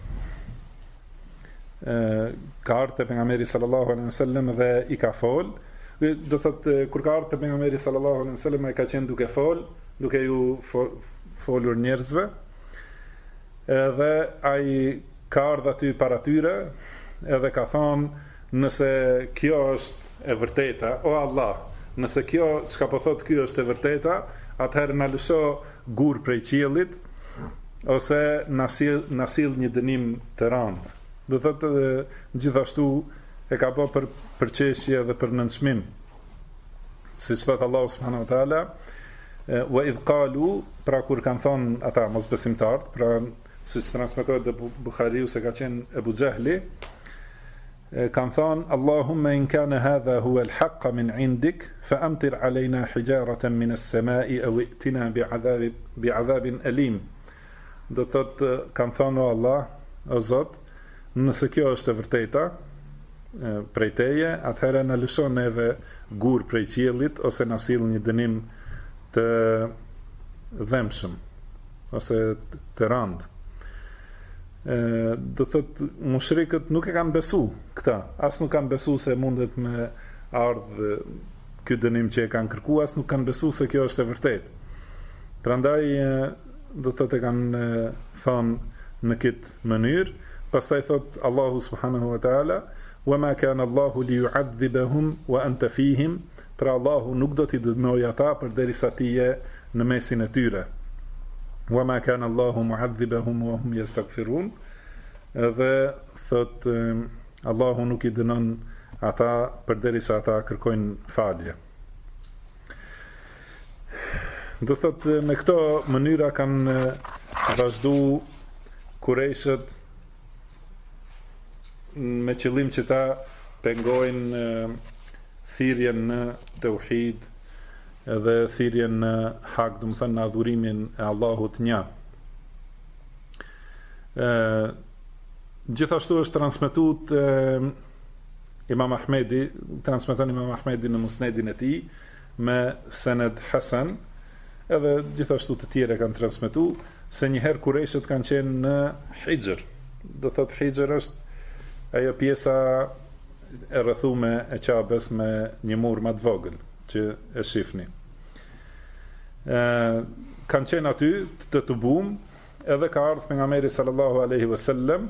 te pejgamberi sallallahu alaihi wasallam dhe i ka fol. Do thot kur ka ardhur te pejgamberi sallallahu alaihi wasallam ai ka qenë duke fol, duke ju folur njerëzve. Edhe ai ka ardhur aty para tyre edhe ka thonë, nëse kjo është e vërteta, o Allah, nëse kjo çka po thot kjo është e vërteta, atëherë na lësho gur prej qiellit ose na sill një dënim të rëndë. Do thotë gjithashtu e ka bë për përçeshje dhe për nënçmim. Siç thot Allahu subhanahu wa taala, wa idh qalu, pra kur kanë thonë ata mosbesimtarët, pra siç transmetohet te Buhariu se ka qenë Ebu Xehli, kanë thonë, Allahumma in kana hadha huwa al-haqqa min indik, fa amtir alejna hijaratan min as-samai aw i'tina bi'adhabin alim. Do thotë kanë thonë, o Allah, o Zot, nëse kjo është e vërteta prej teje, atëherë na lëshon neve gur prej qiellit ose na sill një dënim të dhëmshëm ose të rëndë. Do thot mushrikët nuk e kanë besu këta, as nuk kanë besu se mundet me ardhë ky dënim që e kanë kërkuar, as nuk kanë besu se kjo është e vërtetë. Prandaj do thot e kanë thonë në këtë mënyrë. Pastaj thot Allahu subhanahu wa taala, wa ma kana Allahu li yu'adhibahum wa anta fihim, pra Allahu nuk do t'i dënojë ata përderisa ti je në mesin e tyre. Wa ma kana Allahu mu'adhibahum wa hum yastaghfirun, dhe thot Allahu nuk i dënon ata përderisa ata kërkojnë falje. Do thot me këto mënyra kanë vazhdu Kurejshët me qëllim që ta pengojnë thirrjen në tauhid edhe thirrjen në hak, do të thënë në adhurimin e Allahut një. Gjithashtu është transmetuar Imam Ahmedi, transmeton Imam Ahmedi në Musnedin e tij me sened hasan, edhe gjithashtu të tjerë kanë transmetuar se një herë Kurejshët kanë qenë në Hijr. Do thotë Hijr është ajo pjesa e rrethume e Qabes me një mur më të vogël që e shifni. Kanë qenë aty të tubum, edhe ka ardhur pejgamberi sallallahu alaihi wasallam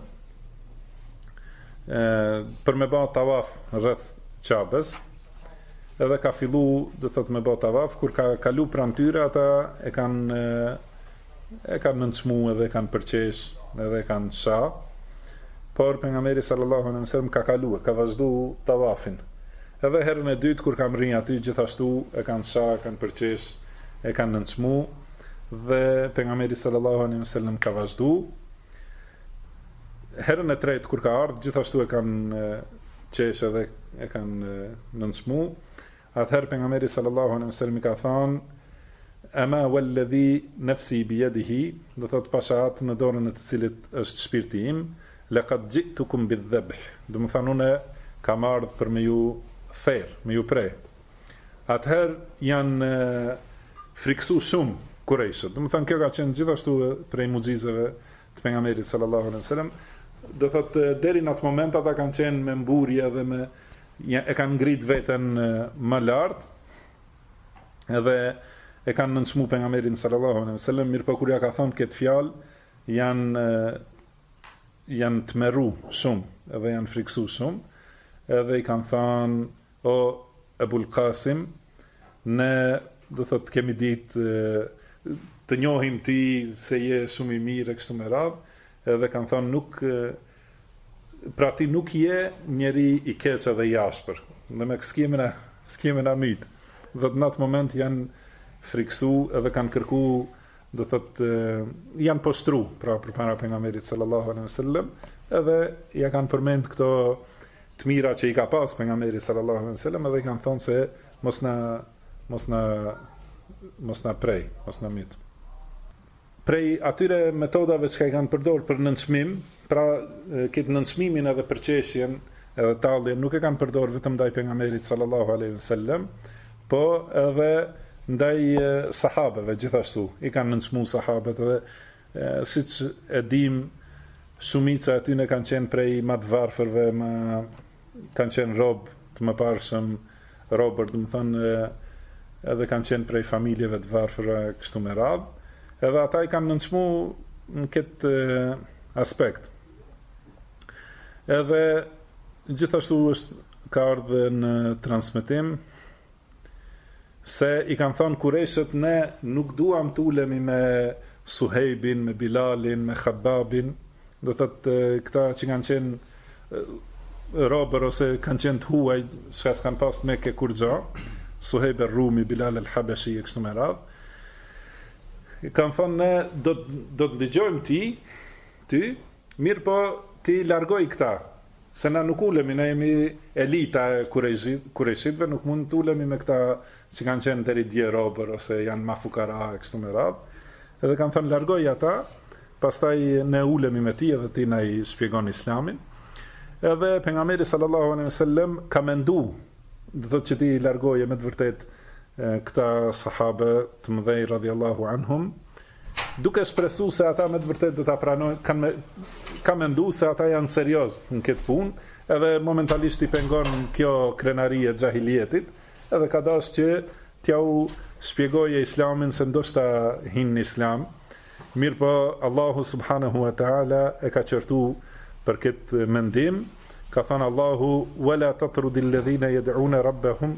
për me bë tawaf rreth Qabes, edhe ka fillu, do thotë me bë tawaf, kur ka kalu pranë tyre, ata e kanë nënçmu edhe e kanë përqesh, edhe e kanë shah. Por pejgamberi sallallahu alaihi wasallam ka kaluar, ka vazhdu tawafin. Edhe herën e dytë kur kam rrinë aty, gjithashtu e kanë shah, kanë përqesh, e kanë nënçmu, dhe pejgamberi sallallahu alaihi wasallam ka vazhdu. Herën e tretë kur ka ardhur, gjithashtu e kanë qesh edhe e kanë nënçmu. Atëherë pejgamberi sallallahu alaihi wasallam i ka thënë, ama walladhi nafsi biyadihi, do thot pashat në dorën e të cilit është shpirti im, laqad ji'tukum bidh-dhabh, do të thonë unë kam ardhur për me ju therr, me ju prej. Atëherë janë friksu shumë Kurejshët. Do të thonë kjo ka qenë gjithashtu prej mucizave të pejgamberit sallallahu alaihi wasallam. Do thotë deri në atë moment ata kanë qenë me mburje dhe me e kanë ngrit veten më lart, edhe e kanë nënçmu pejgamberin sallallahu alaihi wasallam, mirë po kur ja ka thonë këtë fjalë janë të merru shumë edhe janë friksu shumë, edhe i kanë thënë, o Ebul Qasim, ne do thotë kemi ditë të njohim ti se je shumë i mirë e kështu me radhë, edhe kanë thënë pra ti nuk je njeri i keq edhe i ashpër, dhe me s'kemi na myt. Dhe në atë moment janë friksu edhe kanë kërku do thot janë poshtru pra përpara pejgamberit sallallahu alaihi wasallam, edhe ja kanë përmend këto të mira që i ka pas pejgamberi sallallahu alaihi wasallam, edhe kanë thonë se mos na prej, mos na mit. Prej atyre metodave që i kanë përdorur për nënçmim, pra këtë nënçmimin edhe përqeshjen edhe talljen nuk e kanë përdorur vetëm ndaj pejgamberit sallallahu alaihi wasallam, po edhe ndaj sahabeve gjithashtu. I kanë nënçmuar sahabët edhe siç e dim, shumica e tyre kanë qenë prej më të varfërve, kanë qenë robë të mëparshëm, robër, do të thonë, edhe kanë qenë prej familjeve të varfëra kështu me radhë. Edhe ata i kanë nënçmuar në këtë aspekt. Edhe gjithashtu ka ardhur në transmetim se i kanë thonë Kurejshët, ne nuk duam të ulemi me Suhejbin, me Bilalin, me Khababin, do thotë këta që kanë qenë robër ose kanë qenë të huaj, që s'kanë pas me ke kur gja, Suhejb Rumi, Bilal el-Habeshi e kështu me radhë. I kanë thonë ne do të dëgjojmë ty, mirë po ti largoj këta, se na nuk ulemi, ne jemi elita e Kurejshitve, nuk mund të ulemi me këta që kanë qenë deri dje robër, ose janë ma fukara e kështu me radhë. Edhe kanë thënë largoj ata, pastaj ne ulemi me ti edhe ti na i shpjegon islamin. Edhe pejgamberi sallallahu alaihi wasallam ka mendu, do thotë që ti largoje me të vërtet këta sahabe të mëdhej radhiyallahu anhum, duke shpresu se ata me të vërtet do ta pranojnë, ka mendu se ata janë serioz në këtë punë, edhe momentalisht i pengon kjo krenari e xahilietit, edhe ka dash që t'jau shpjegoje islamin se ndoshta hinë në islam. Mirë po Allahu subhanahu wa ta'ala e ka qërtu për këtë mendim, ka thënë Allahu wala tatrudil ladhina yad'una rabbahum,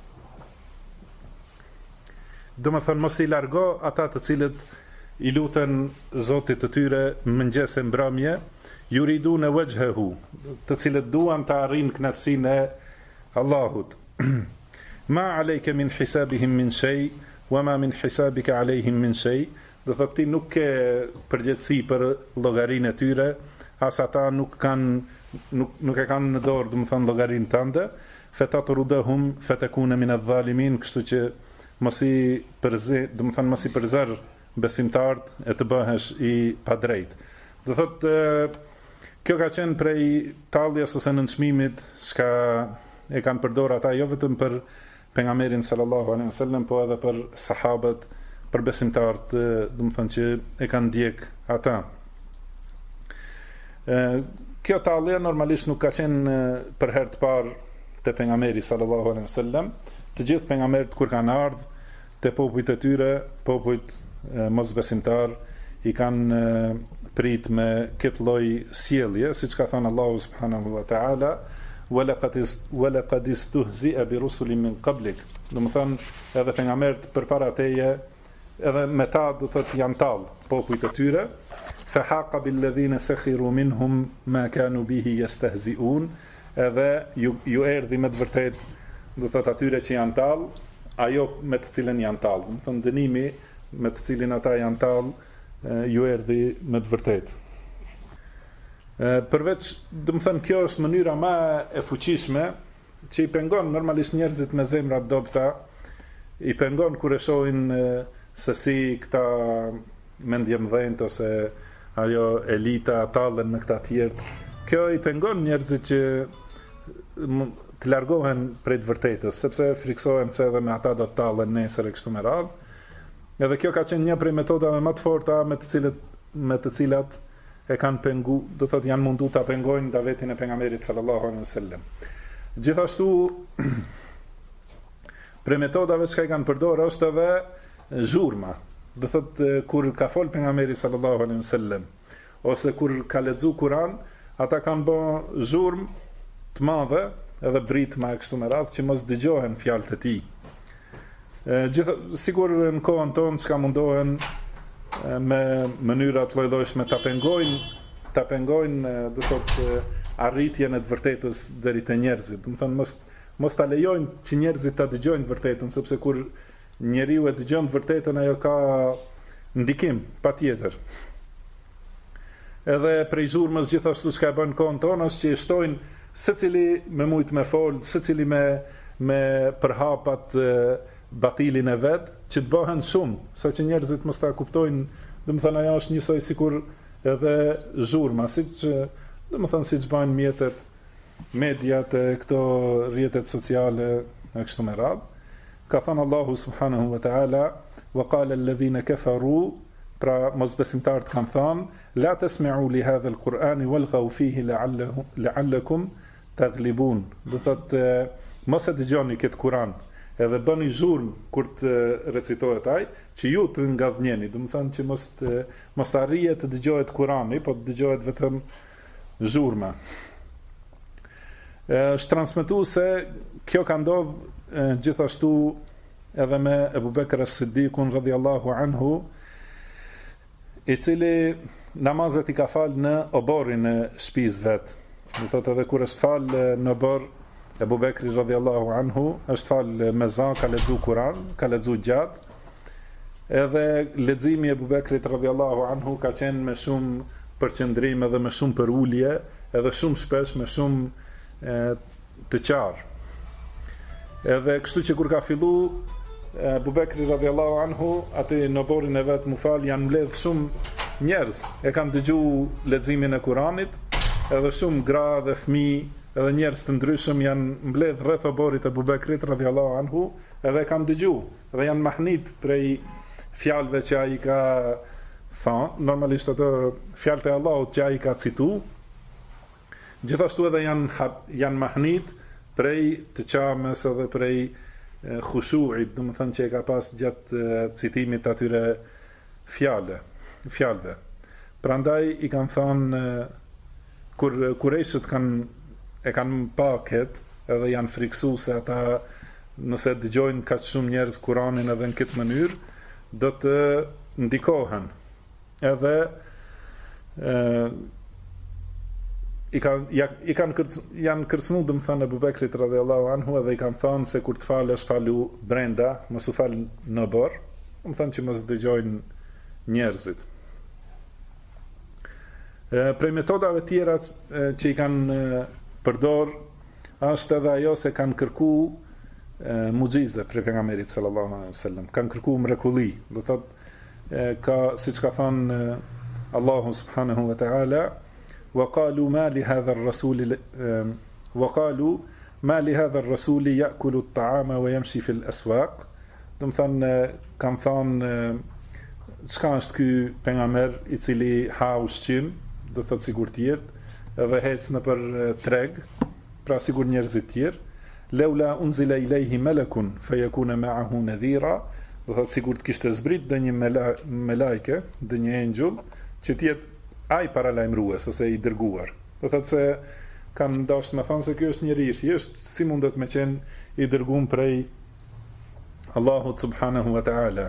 do më thënë mos i largo ata të cilët i luten Zotit të tyre mëngjes e mbrëmje, yuriduna wajhahu, të cilët duan të arrijnë kënaqësinë e Allahut. Ma alejke min hisabihim min shay, wa ma min hisabika alejhim min shay, do thotë ti nuk ke përgjegjësi për llogarinë e tyre, as ata nuk e kanë në dorë, do të thonë llogarinë tënde, fatatrudahum fatakuna min adh-dhalimin, kështu që mos i përzar besimtarët e të bëhesh i padrejt. Do thotë kjo ka qenë prej talljes ose nënçmimit që e kanë përdorur ata jo vetëm për pejgamberin sallallahu alaihi wasallam, po edhe për sahabët, për besimtarët, do të thonë që e kanë ndjek ata. Kjo tallje normalisht nuk ka qenë për herë të parë te pejgamberi sallallahu alaihi wasallam. Të gjithë pejgamberët kur kanë ardhur te popujt e tyre, popujt mosbesimtar, i kanë prit me këtë lloj sjellje, siç ka thënë Allahu subhanahu wa ta'ala, walaqad istuhzi'a bi rusulin min qablik. Do të thonë edhe pejgamberët përpara teje, edhe me ta do thotë janë tall popujt e tyre, fa haqa bil ladhina sakhiru minhum ma kanu bihi yastahzi'un, edhe ju erdhi me të vërtet, do thotë atyre që janë tall, ajo me të cilën janë tall. Do thonë dënimi me të cilin ata janë tall, ju erdhi me të vërtet. Përveç, do të thonë kjo është mënyra më e fuqishme që i pengon normalisht njerëzit me zemra të dobta, i pengon kur e shohin se si këta mendje mëdhenj ose ajo elita tallen me këta tjerë. Kjo i pengon njerëzit që të largohen prej të vërtetës, sepse friksohen se edhe me ata do të tallen nesër e kështu me radhë. Edhe kjo ka qenë një prej metodave më të forta me të cilat e kanë pengu, do thotë janë mundu ta pengojnë davetin e pejgamberit sallallahu alaihi wasallam. Gjithashtu prej metodave që i kanë përdorur është edhe zhurma. Do thotë kur ka fol pejgamberi sallallahu alaihi wasallam ose kur ka lexu Kur'an, ata kanë bën zhurmë të madhe, edhe britma e kështu me radhë, që mos dëgjohen fjalët e tij. Sigur në kohën tonë çka mundohen me mënyra të lloj-llojshme ta pengojnë do thotë arritjen e të vërtetës deri te njerëzit. Do të thonë mos ta lejojnë që njerëzit ta dëgjojnë të vërtetën, sepse kur njeriu e dëgjon të vërtetën, ajo ka ndikim, patjetër. Edhe prej zhurmës gjithashtu çka bën kohën tonë është që shtojnë secili me mujt me fol, secili me përhapat batilin e vet, që të bëhen shumë, saqë njerëzit mos ta kuptojnë, domethënë ajo është njësoj sikur edhe zhurma, siç domethënë siç bëjnë mjetet, mediat e këto rrjetet sociale e kështu me radhë. Ka thënë Allahu subhanahu wa ta'ala, wa qala alladhina kafaru, pra mosbesimtarët kanë thënë, la tasma'u li hadha al-Qur'ani walghaw fihi la'allakum taghlibun. Do thotë mos e dëgjoni këtë Kur'an, edhe bëni zhurmë kur të recitohet ai, që ju të ngadhnjeni, do të thonë që mos të arrije të dëgjohet Kur'ani, po të dëgjohet vetëm zhurma. Është transmetuar se kjo ka ndodhur gjithashtu edhe me Ebu Bekr as-Siddiqun radhiyallahu anhu, i cili namazet i ka falë në oborrin e shtëpisë vet. Do thotë edhe kur është falë në obor, Ebu Bekri radhiyallahu anhu është falë me za, ka lexuar Kur'an, ka lexuar gjatë. Edhe leximi i Ebu Bekrit radhiyallahu anhu ka qenë me shumë përqendrim edhe me shumë përulje, edhe shumë shpesh me shumë të qarë. Edhe kështu që kur ka fillu Abu Bekri radhiyallahu anhu, aty në oborrin e vet mufal janë mbledh shumë njerëz, e kanë dëgjuar leximin e Kuranit, edhe shumë gra dhe fëmijë, edhe njerëz të ndryshëm janë mbledh rreth oborrit të Abu Bekrit radhiyallahu anhu, edhe kanë dëgjuar, dhe janë mahnit prej fjalëve që ai ka thënë, normalisht ato fjalët e Allahut që ai ka cituar. Gjithashtu edhe janë mahnit prej të qames edhe prej khushuit, do të thënë që e ka pas gjatë citimit atyre fjalëve. Prandaj i kanë thënë kur kurejshët e kanë pa këtë, edhe janë friksu se ata nëse dëgjojnë kaq shumë njerëz Kur'anin edhe në këtë mënyrë, do të ndikohen. Edhe janë kërcënuar domethënë Abu Bekrit radhiyallahu anhu, edhe i kanë thënë se kur të falesh falu brenda, mos u fal në borë, domethënë që mos dëgjojnë njerëzit. Prej metodave tjera që i kanë përdor është edhe ajo se kanë kërku mucize prej pejgamberit sallallahu alaihi wasallam, kanë kërku mrekulli, do thotë siç ka thënë Allahu subhanahu wa ta'ala, وقالوا ما لهذا الرسول يأكل الطعام ويمشي في الأسواق. Do të thënë kanë thënë çka është ky pejgamber i cili ha ushqim, do thotë sigur të tjerë, edhe hec nëpër treg, pra sigur njerëzit të tjerë. Laula unzila ilayhi malakun fayakuna ma'ahu nadhira, do thotë sigur të kishte zbrit dhe një melajke, dhe një angjull, që të jetë ai paralajmërues ose i dërguar. Do thotë se kanë dashur me thonë se ky është njeri i thjesht, si mundet me qenë i dërguar prej Allahut subhanahu wa ta'ala.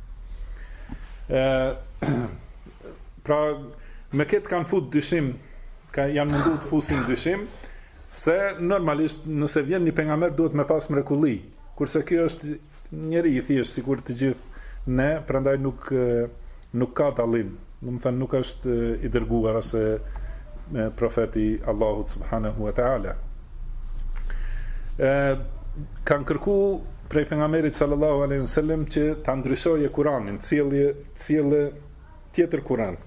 Pra me këtë kanë fut dyshim, janë mundu të fusin dyshim, se normalisht nëse vjen një pejgamber duhet me pas mrekulli, kurse ky është njeri i thjesht sikur të gjithë ne, prandaj nuk ka dallim. Do të thënë nuk është i dërguar ose profeti Allahut subhanahu wa ta'ala. Kanë kërku prej pejgamberit sallallahu alaihi wasallam që ta ndryshojë Kur'anin, cilë tjetër Kur'an.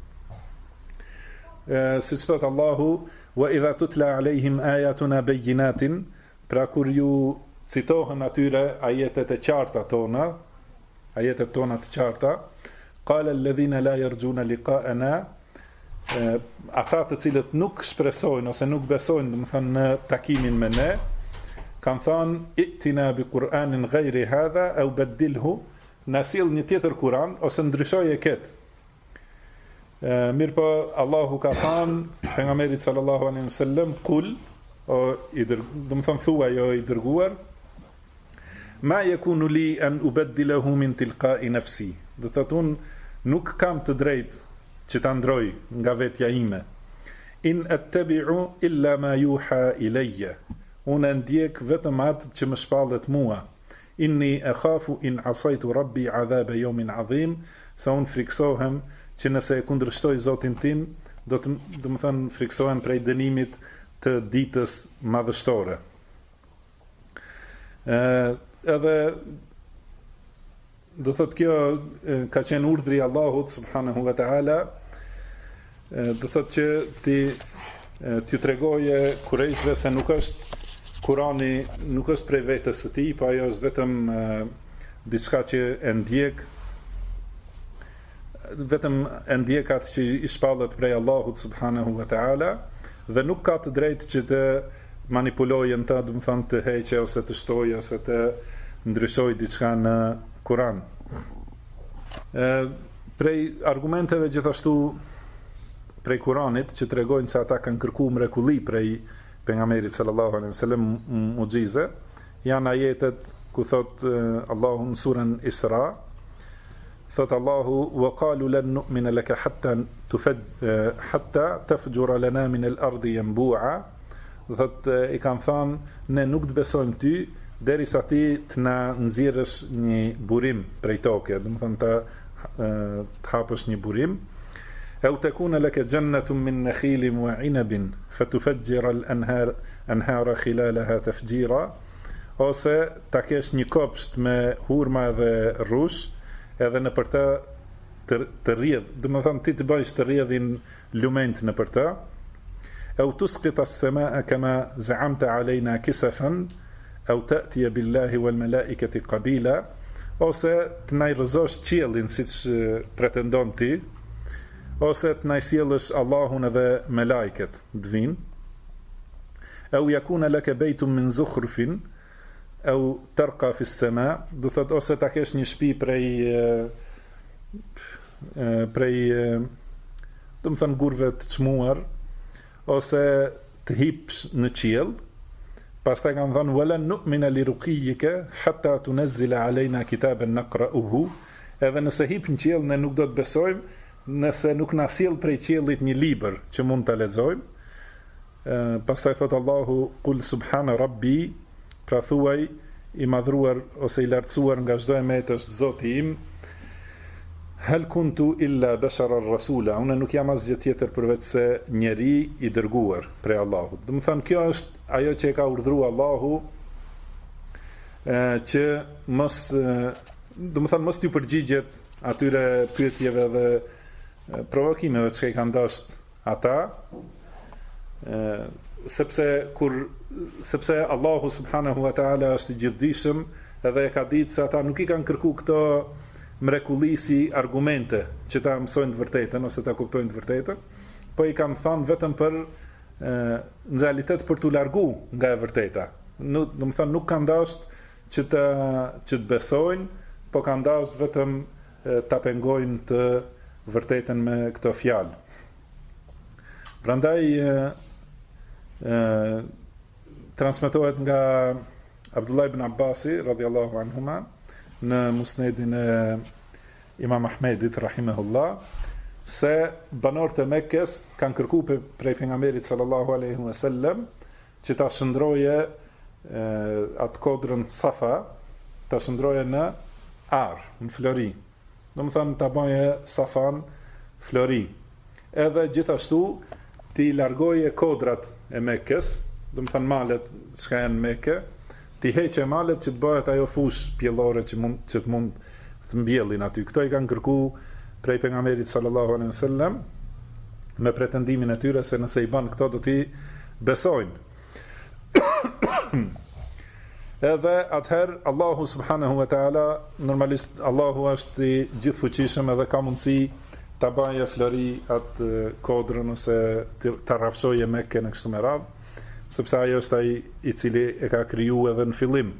Siç thot Allahu, wa idha tutla alaihim ayatuna bayyinatin, pra kur ju citohen atyre ajetet e qarta tona, ajetet tona të qarta, qala alladhina la yarjuna liqa'ana, ata të cilët nuk shpresojnë ose nuk besojnë, domethënë në takimin me ne, kanë thënë itina bi Qur'anin ghayri hadha aw badilhu, na sill një tjetër Kur'an ose ndryshoje këtë. Mirë po Allahu ka thënë pejgamberit sallallahu alaihi wasallam, qul, domethënë thuaj jo i dërguar, ma yakunu li an ubaddilahu min tilqa'i nafsi. Do thotë unë nuk kam të drejtë që ta ndroj nga vetja ime. In attabi'u illa ma yuha ilayya. Unë ndjek vetëm atë që më shpallet mua. Inni akhafu in asaitu rabbi adhab yawmin adhim. sa unë friksohem që nëse e kundërshtoj Zotin tim, do më thënë friksohem prej dënimit të ditës madhështore. Edhe do thot kjo ka qenë urdhri i Allahut subhanahu wa taala, do thot që t'ju tregoje kurejshve se nuk është Kurani nuk është prej vetës së tij, po ajo është vetëm diçka që e ndjek, vetëm e ndjek atë që i shpallet prej Allahut subhanahu wa taala, dhe nuk ka të drejtë që të manipulojë të, do të thonë të heqë ose të shtojë ose të ndryshojë diçka në Kur'an. Prej argumenteve gjithashtu prej Kur'anit që tregojnë se ata kanë kërkuar mrekulli prej pejgamberit sallallahu alaihi wasallam, mucize, janë ajetet ku thot Allahu në surën Isra, thot Allahu wa qalu lan nu'mina laka hatta tafjura lana min al-ardi yanbu'a, thot i kanë thënë ne nuk të besojmë ty derisa ti të na nxjerrësh një burim prej toke, do të thonë të hapësh një burim. أو تكون لك جنة من نخيل وعنب فتفجر الأنهار خلالها تفجيرا, ose ta kesh një kopsht me hurma dhe rrush, edhe në për të rrjedh, do të thonë ti të bëjsh të rrjedhin lument në për të. أو تسقط السماء كما زعمت علينا كسفا أو تأتي بالله والملائكة قبيلا, ose të na rrëzosh qiellin siç pretendon ti, ose të na sjellësh Allahun edhe me lajket të vinë. Au yakuna laka baytun min zukhrufin au tarqa fi as-sama, do thot ose ta kesh një shtëpi prej do të thon gurve të çmuar, ose të hipsh në qiell. Pastaj kanë thënë wala nu'mina li ruqiyika hatta tunzila aleyna kitaban naqra'uhu, edhe nëse hip në qiell ne nuk do të besojmë nëse nuk na sjell prej qiellit një libër që mund ta lexojmë. Pastaj thot Allahu qul subhana rabbi, pra thuaj i madhruar ose i lartësuar nga çdo emet është Zoti im, hal kuntu illa basharan rasula, unë nuk jam asgjë tjetër përveç se njeri i dërguar prej Allahut. Do të thonë kjo është ajo që e ka urdhëruar Allahu, që mos t'ju përgjigjet atyre pyetjeve dhe provokimeve që i kanë dashur ata, sepse Allahu subhanahu wa taala është i gjithdijshëm, edhe e ka ditë se ata nuk i kanë kërkuar këto mrekullisi argumente që ta mësojnë të vërtetën ose ta kuptojnë të vërtetën, po i kanë thënë vetëm për në realitet për t'u largu nga e vërteta. Do të thonë nuk kanë dashur që të besojnë, po kanë dashur vetëm ta pengojnë të vërtetën me këto fjalë. Prandaj transmetohet nga Abdullah ibn Abbasi radhiyallahu anhuma në musnedin e Imam Ahmedit rahimahullah, se banorët e Mekkes kanë kërkuar prej pejgamberit sallallahu alaihi wasallam që ta shndroje atë kodrën Safa, ta shndroje në ar, në flori. Do më thënë të baje Safan flori. Edhe gjithashtu ti largoje kodrat e Mekkes, do më thënë malet që janë Mekke, ti heqe malet që të bëhet ajo fush pjellore që të mund të mbjellin aty. Këto i kanë kërku prej pejgamberit sallallahu alaihi wasallam me pretendimin e tyre se nëse i banë këto do t'i besojnë. Edhe atëherë Allahu subhanahu wa taala, normalisht Allahu është i gjithfuqishëm edhe ka mundësi ta baje flori atë kodrën ose ta rrafshoje Mekkën në kështu me radhë, sepse ajo është ai i cili e ka kriju edhe në fillim.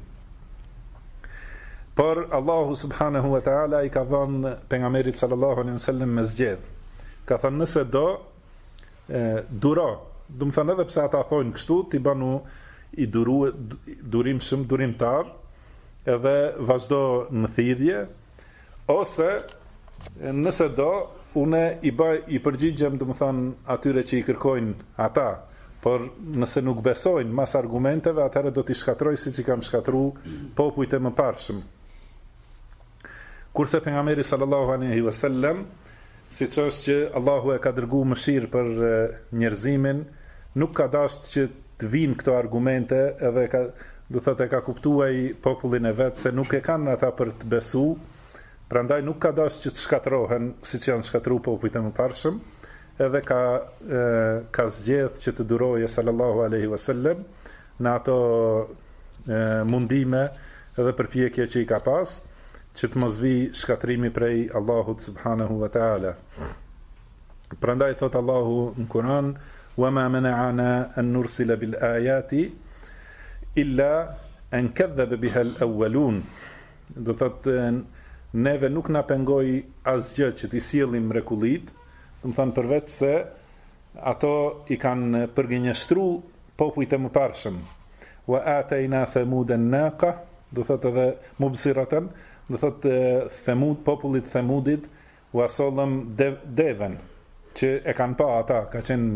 Por Allahu subhanahu wa taala i ka dhënë pejgamberit sallallahu alaihi wasallam me zgjedh. Ka thënë nëse do duro, do të thënë edhe pse ata thonë kështu, ti banu i durimshëm, durimtar, edhe vazhdo në thirrje, ose nëse do, une i përgjigjem, do të thënë, atyre që i kërkojnë ata, por nëse nuk besojnë mas argumenteve, atëherë do t'i shkatroj siç i kam shkatruar popujt e mëparshëm. Kurse pejgamberi sallallahu alaihi wasallam, siç është që Allahu e ka dërguar mëshirë për njerëzimin, nuk ka dashur që të vinë këto argumente, edhe do thotë e ka kuptuar popullin e vet se nuk e kanë ata për të besu, prandaj nuk ka dashur që të shkatërrohen siç janë shkatërruar popujt e mëparshëm, edhe ka zgjedhur që të duroje sallallahu alaihi wasallam në ato mundime edhe përpjekje që I ka pas, që të mos vi shkatrimi prej Allahut subhanahu wa ta'ala. Prandaj thot Allahu në Kur'an: "Wa ma mana'ana an nursila bil ayati illa an kadhaba biha al-awwalun." Do thot neve nuk na pengoi asgjë që t'i sjellim mrekullit, do të thonë përveç se ato I kanë përgënjeshtru popujt e mëparshëm. Wa atayna thamuda an-naqa, do thot edhe mubsiratan, do thot popullit Thamudit, wa sollëm deven, që e kanë pa ata, ka qenë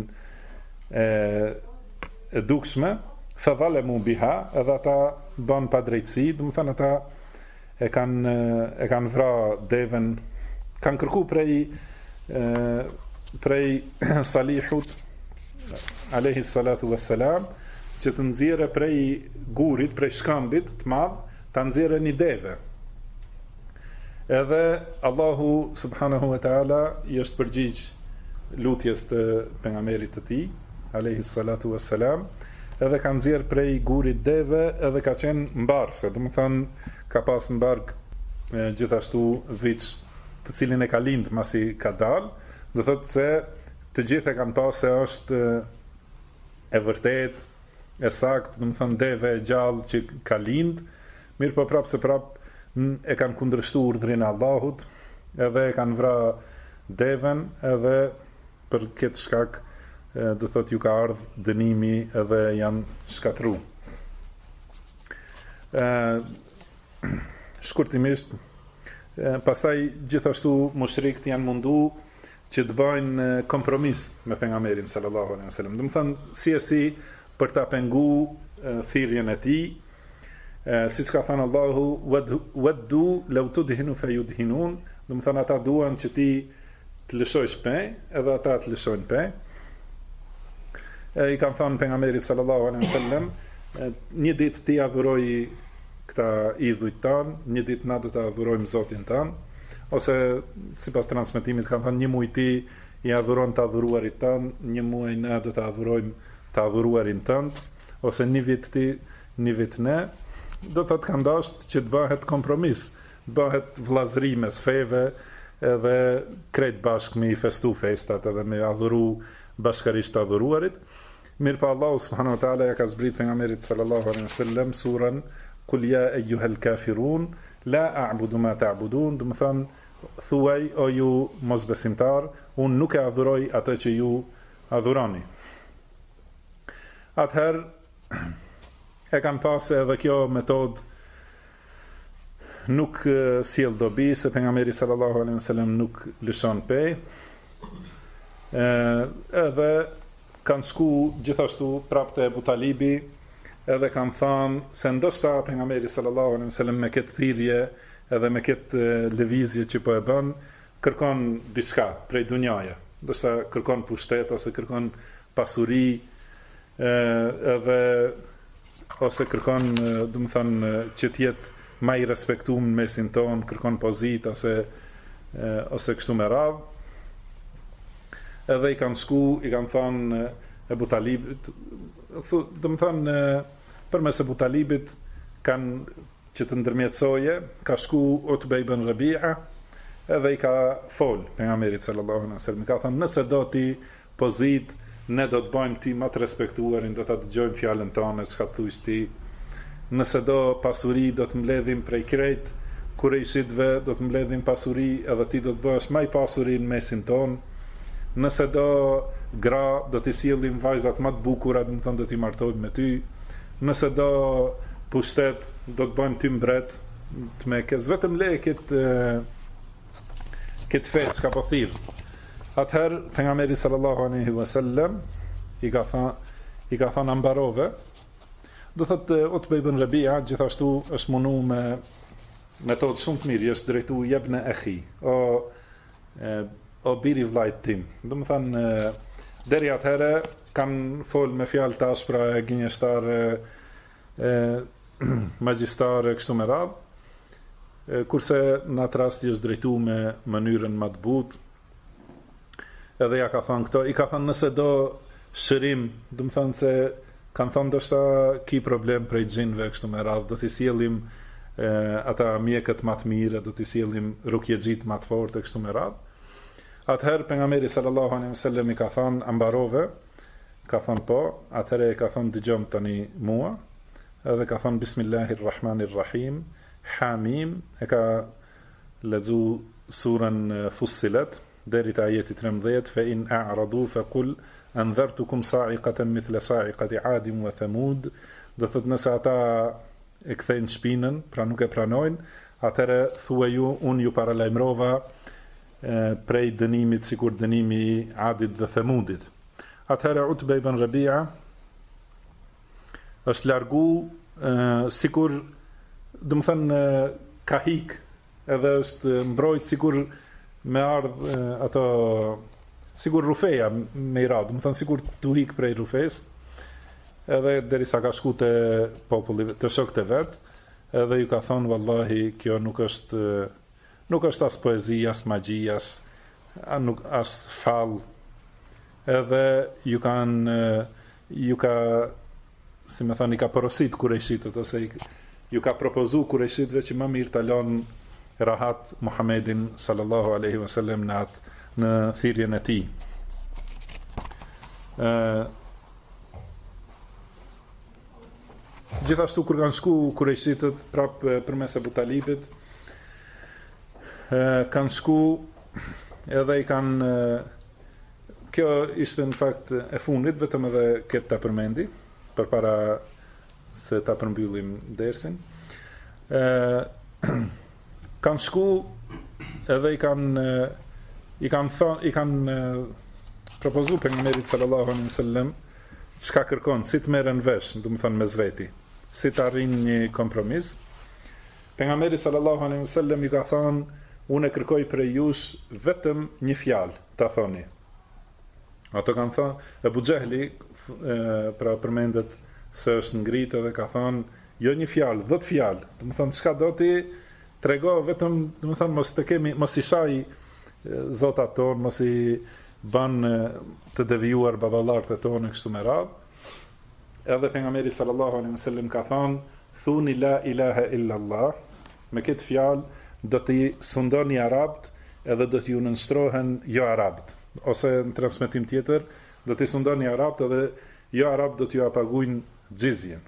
e dukshme, fa dhalemu biha, edhe ata ban pa drejtësi, do më thënë ata e kanë vra deven, kanë kërku prej Salihut alayhi salatu wassalam, që të nxjerrë prej gurit, prej shkambit të madh, ta nxjerrë një deve. Edhe Allahu subhanahu wa ta'ala I është përgjigj lutjes të pejgamberit të tij alayhi salatu wassalam, edhe ka nxjerr prej gurit deve, edhe ka qenë mbarse, do të thonë ka pas mbarg gjithashtu viç, të cilin e ka lind masi ka dal, do thotë se të gjithë e kanë pas se është e vërtet, e sakt, do të thonë deve e gjallë që ka lind, mirë po prapë se prapë e kanë kundërshtuar urdhrin e Allahut, edhe e kanë vra deven, edhe për këtë shkak do thotë ju ka ardhur dënimi edhe janë shkatruar. Shkurtimisht, pastaj gjithashtu mushrikët janë mundu që të bëjnë kompromis me pejgamberin sallallahu alaihi wasallam. Do të thonë si për ta pengu thirrjen e tij, siç ka thënë Allahu: "Waddu law tudhinu fayudhinun", do të thonë ata duan që ti të lëshojsh pe, edhe ata të lëshojnë pe. I kanë thënë pejgamberit sallallahu alaihi wasallam: "Një ditë ti adhuroj këta idhujt tan, një ditë na do të adhurojmë Zotin tan." Ose sipas transmetimit kanë thënë një muaj ti I adhuron të adhuruarit tan, një muaj na do të adhurojmë të adhuruarin tënd, ose një vit ti, një vit ne. Do të kanë dashur që të bëhet kompromis, të bëhet vllazëri mes feve, edhe krejt bashkë me I festu festat edhe me adhuru bashkarisht të adhuruarit. Mirë pa Allahu subhanahu wa ta'ala ja ka zbrit pejgamberit sallallahu alaihi wasallam surën Qul ya ayyuhal kafirun la a'budu ma ta'budun, do të thonë thuaj o ju mosbesimtar, unë nuk e adhuroj atë që ju adhuroni. Atëherë e kanë pasë edhe kjo metodë nuk sjell dobi, se pejgamberi sallallahu alaihi wasallam nuk lëshon pej. Edhe kanë shku gjithashtu prapte Ebu Talibi, edhe kanë thënë se ndoshta pejgamberi sallallahu alaihi wasallam me këtë thirrje edhe me këtë lëvizje që po e bën, kërkon diçka prej dunjaje. Ndoshta kërkon pushtet ose kërkon pasuri, edhe ose kërkon, do të thënë, që të jetë më I respektuar në mesin ton, kërkon pozitë ose kështu me radhë. Edhe I kanë shku, I kanë thënë Ebu Talibit, do të thënë përmes Ebu Talibit kanë që të ndërmjetësoje, ka shku Utbe ibn Rabi'a, edhe I ka fol pejgamberit sallallahu alaihi wasallam, ka thënë nëse do ti pozitë, ne do të bëjmë ti më të respektuarin, do ta dëgjojmë fjalën tonë, çka thuaj ti. Nëse do pasuri, do të mbledhim prej krejt kurejshitëve, do të mbledhim pasuri, edhe ti do të bëhesh më I pasuri në mesin tonë. Nëse do gra, do t'i sjellim vajzat më të bukura, do të thonë do t'i martojmë me ty. Nëse do pushtet, do të bëjmë ty mbret të Mekës, vetëm le këtë fe çka po thirr. Atëherë pejgamberi sallallahu alaihi wasallam I ka thënë ambarove. Do thotë Utbe ibn Rabi'a gjithashtu është mundu metodë shumë të mirë, është drejtu jebne akhi, o biri vllajt tim. Do të thënë deri atëherë kanë fol me fjalë të aspra, gënjeshtare, magjistare kështu me radhë. Kurse në atë rast i është drejtu me mënyrën më të butë. Edhe ja ka thënë këto, i ka thënë nëse do shërim, do të thënë se kanë thënë ndoshta ki problem prej xhinëve kështu me radhë, do t'i sjellim ata mjekët më të mirë, do t'i sjellim rukjegjit më të fortë kështu me radhë. Atëherë pejgamberi sallallahu alaihi wasallam i ka thënë ambarove, ka thënë po, atëherë ka thënë dëgjom tani mua, edhe ka thënë bismillahirrahmanirrahim, Hamim, e ka lexu surën Fussilet deri te ajeti 13, fa in a'radu fa qul anzartukum sa'iqatan mithla sa'iqati 'adin wa thamud. Do thotë nëse ata e kthejnë shpinën, pra nuk e pranojnë, atëherë thuaj ju, unë ju paralajmërova prej dënimit sikur dënimi i Adit dhe Thamudit. Atëherë Utbe ibn Rabia është largu sikur, do të thënë ka hik, edhe është mbrojt sikur me ardh ato sikur rufeja me i radhë, do të thënë sikur tu hik prej rufes, edhe derisa ka shku te populli, te shokët e vet, edhe ju ka thonë vallahi kjo nuk është as poezi, as magji, as fall. Edhe ju ka si me thani, ka porosit kurejshitët, ose ju ka propozu kurejshitëve që më mirë të lanë rahat Muhammedin sallallahu aleyhi wasallam në thirrjen e tij. Gjithashtu kur kanë shku kurejshitët prap përmes Abu Talibit, kanë shku edhe i kanë kjo ishte në fakt e fundit, vetëm edhe këtë ta përmendi përpara se ta përmbyllim dersin. Kanë shku edhe i kanë propozu pejgamberit sallallahu alaihi wasallam çka kërkon, si të merren vesh, do të thënë mes veti, si të arrin një kompromis. Pejgamberi sallallahu alaihi wasallam i ka thënë, unë kërkoj prej jush vetëm një fjalë, ta thoni. Ato kanë thënë, Abu Jahli pra përmendet se është ngritë dhe ka thënë, jo një fjalë, 10 fjalë. Do të thënë çka do ti trego vetëm, do të thënë mos i shaj zotat tonë, mos i ban të devijuar baballarët e tonë kështu me radhë. Edhe pejgamberi sallallahu alaihi wasallam ka thënë, thuni la ilaha illa Allah, me këtë fjalë do t'i sundoni arabt edhe do t'ju nënshtrohen jo arabt, ose në transmetim tjetër do t'i sundoni arabt edhe jo arabt do t'ju apagujnë xhizjen.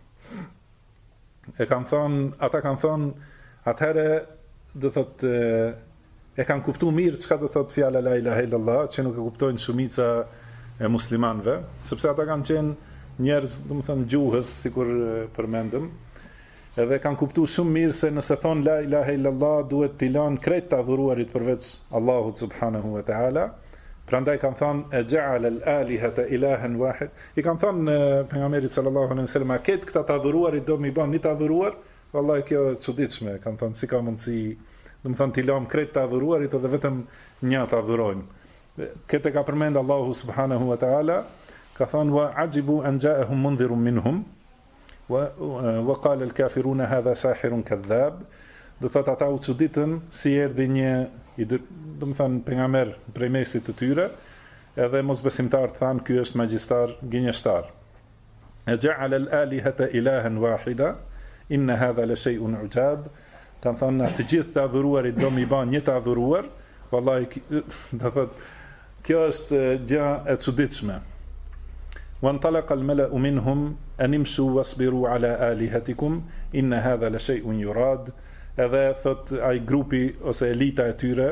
Ata kanë thonë, atëherë do thotë e kanë kuptuar mirë çka do thotë fjala la ilaha illallah, që nuk e kuptojnë shumica e muslimanëve, sepse ata kanë qenë njerëz, do të thënë gjuhës, sikur përmendëm, edhe kanë kuptuar shumë mirë se nëse thon la ilaha illallah duhet t'i lanë krejt të adhuruarit përveç Allahut subhanahu wa taala. Prandaj kanë thënë e ja'ala al-alihata ilahan wahid. I kanë thënë pejgamberit sallallahu alaihi wasallam, këtë këta të adhuruarit do mi bën një të adhuruar, vallahi kjo e çuditshme. Kanë thënë si ka mundësi, do të thënë t'i lëm krejt të adhuruarit edhe vetëm një të adhurojmë. Këtë ka përmend Allahu subhanahu wa taala, ka thënë wa ajibu an ja'ahum mundhirun minhum wa qala al-kafiruna hadha sahirun kadhab. Do thotë ata u çuditën si erdhi një, do të thënë pejgamber prej mesit të tyre, edhe mosbesimtar thanë ky është magjistar, gënjeshtar. E ja'ala al-alihata ilahan wahida inna hadha la shay'un ujab. Kan thënë të gjithë të adhuruarit do mi bën një të adhuruar, vallahi do thotë kjo është gjë e çuditshme. وانطلق الملأ منهم أن امشوا واصبروا على آلهتكم إن هذا لشيء يراد. Edhe thot ai grupi ose elita e tyre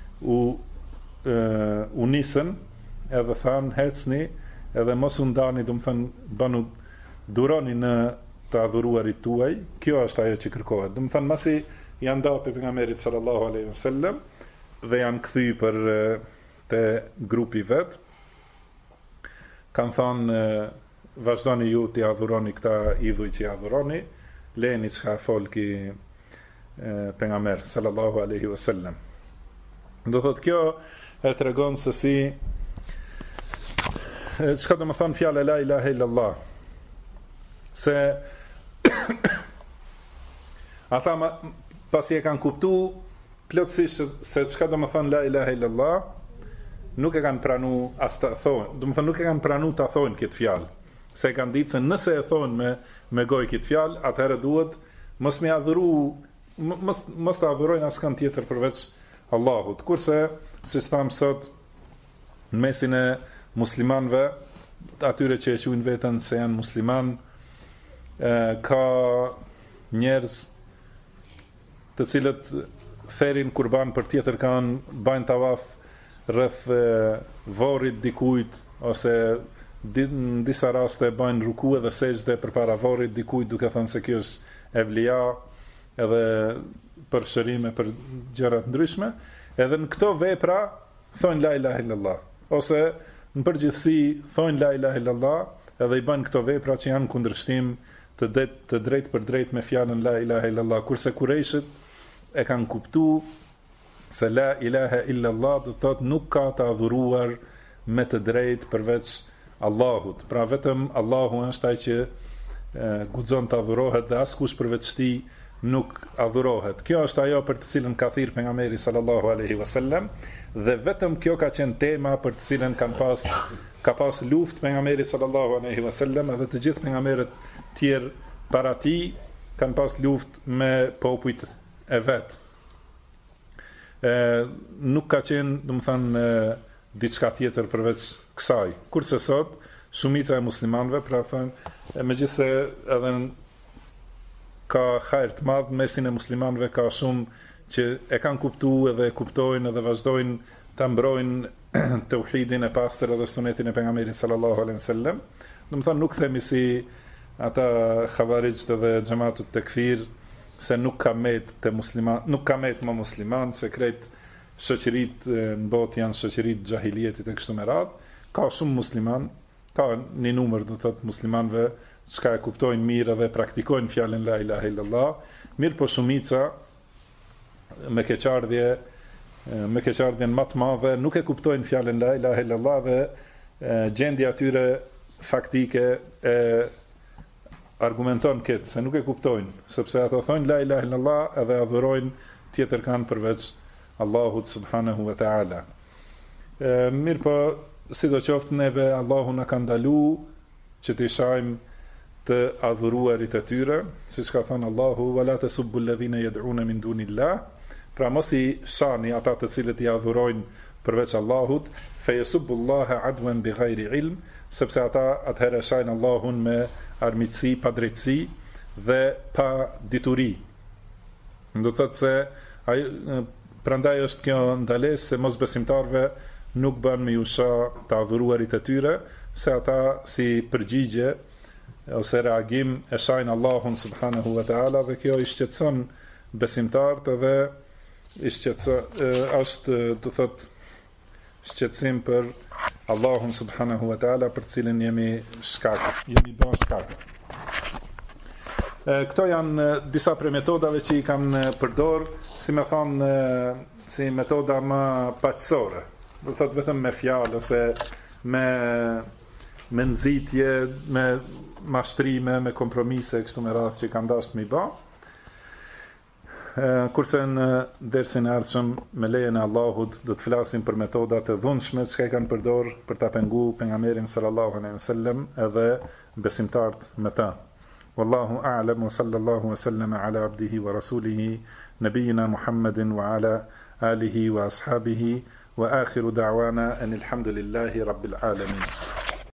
u nisën, edhe thanë hecni, edhe mos u ndani, do të thënë banu duroni në të adhuruarit tuaj, kjo është ajo që kërkohet. Do të thënë masi janë ndarë pejgamberit sallallahu alaihi wasallam dhe janë kthy për te grupi vet, kanë thënë vazhdoni ju të adhuroni këta idhuj që adhuroni, leni çka folki pejgamber sallallahu alaihi wasallam. Do thot kjo e tregon se si çka do të thonë fjala la ilaha illallah. Se ata pasi e kanë kuptuar plotësisht se çka do të thonë la ilaha illallah, nuk e kanë pranuar as ta thonë, do të thonë nuk e kanë pranuar ta thonë këtë fjalë. Se e kanë ditë se nëse e thonë me gojë këtë fjalë, atëherë duhet mos ta adhurojnë askën tjetër përveç Allahut. Kurse, siç tham sot, në mesin e muslimanëve, atyre që e quajnë veten se janë musliman, ka njerëz të cilët therin kurban për tjetër kanë, bajnë tavaf rreth varrit dikujt, ose në disa raste bajnë ruku edhe sejdë përpara varrit dikujt, duke thënë se kjo është evlia, edhe për shërime, për gjëra të ndryshme, edhe në këto vepra thonë la ilaha illallah, ose në përgjithësi thonë la ilaha illallah, edhe i bën këto vepra që janë kundërshtim të drejt për drejt me fjalën la ilaha illallah, kurse kurejshit e kanë kuptuar se la ilaha illallah do të thotë nuk ka të adhuruar me të drejt përveç Allahut. Pra vetëm Allahu është ai që guxon të adhurohet dhe askush përveç tij nuk adhurohet. Kjo është ajo për të cilën ka thirrë pejgamberi sallallahu alaihi wasallam, dhe vetëm kjo ka qenë tema për të cilën ka pas luftë pejgamberi sallallahu alaihi wasallam, edhe të gjithë pejgamberët tjerë para tij kanë pas luftë me popujt e vet. Nuk ka qenë, domethënë, diçka tjetër përveç kësaj. Kurse sot shumica e muslimanëve, pra thënë, megjithse edhe ka hajër të madh mesin e muslimanëve, ka shumë që e kanë kuptuar edhe e kuptojnë edhe vazhdojnë ta mbrojnë tauhidin e pastër edhe sunetin e pejgamberit sallallahu alaihi wasallam. Domethënë nuk themi si ata xhavarixht dhe xhamatut tekfir se nuk ka met te musliman, nuk ka met me musliman, se krejt shoqëritë në botë janë shoqëritë xahilietit e kështu me radhë. Ka shumë musliman, ka një numër do thotë muslimanëve çka e kuptojnë mirë dhe praktikojnë fjalën la ilaha illallah, mirë po shumica me keqardhjen më të madhe nuk e kuptojnë fjalën la ilaha illallah, dhe gjendja atyre faktike e argumenton këtë se nuk e kuptojnë, sepse ato thonë la ilaha illallah edhe adhurojnë tjetër kanë përveç Allahut subhanahu wa ta'ala. Mirë po, sidoqoftë neve Allahu na ka ndaluar që të shajmë të adhuruarit e tyre, siç ka thënë Allahu, wala tasubbu alladhina yad'una min dunillah, pra mos i shani ata të cilët i adhurojnë përveç Allahut, fe yasubbu Allaha adwan bighayri ilm, sepse ata atëherë shajnë Allahun me armiqësi, pa drejtësi dhe pa dituri. Do të thotë se prandaj është kjo ndalesë se mosbesimtarve nuk bën me usha të adhuruarit e tyre, se ata si përgjigje ose reagim e shajnë Allahun subhanahu wa ta'ala, dhe kjo i shqetëson besimtarët edhe është do thot shqetësim për Allahun subhanahu wa ta'ala, për cilin jemi bën shkak. Këto janë disa prej metodave që i kanë përdor, si me thonë, si metoda më paqësore. Do thot vetëm me fjalë ose me nxitje, me mashtrime, me kompromise kështu me radhë që kanë dashur me i bë. Kurse në dersin e ardhshëm me lejen e Allahut do të flasim për metodat e dhunshme që kanë përdor për ta penguar pejgamberin sallallahu alaihi wasallam edhe besimtarët me ta. Wallahu a'lam, wa sallallahu wa sallama ala abdihi wa rasulihi nabiyina Muhammedin wa ala alihi wa ashabihi wa akhiru da'wana anil hamdulillahi rabbil alamin.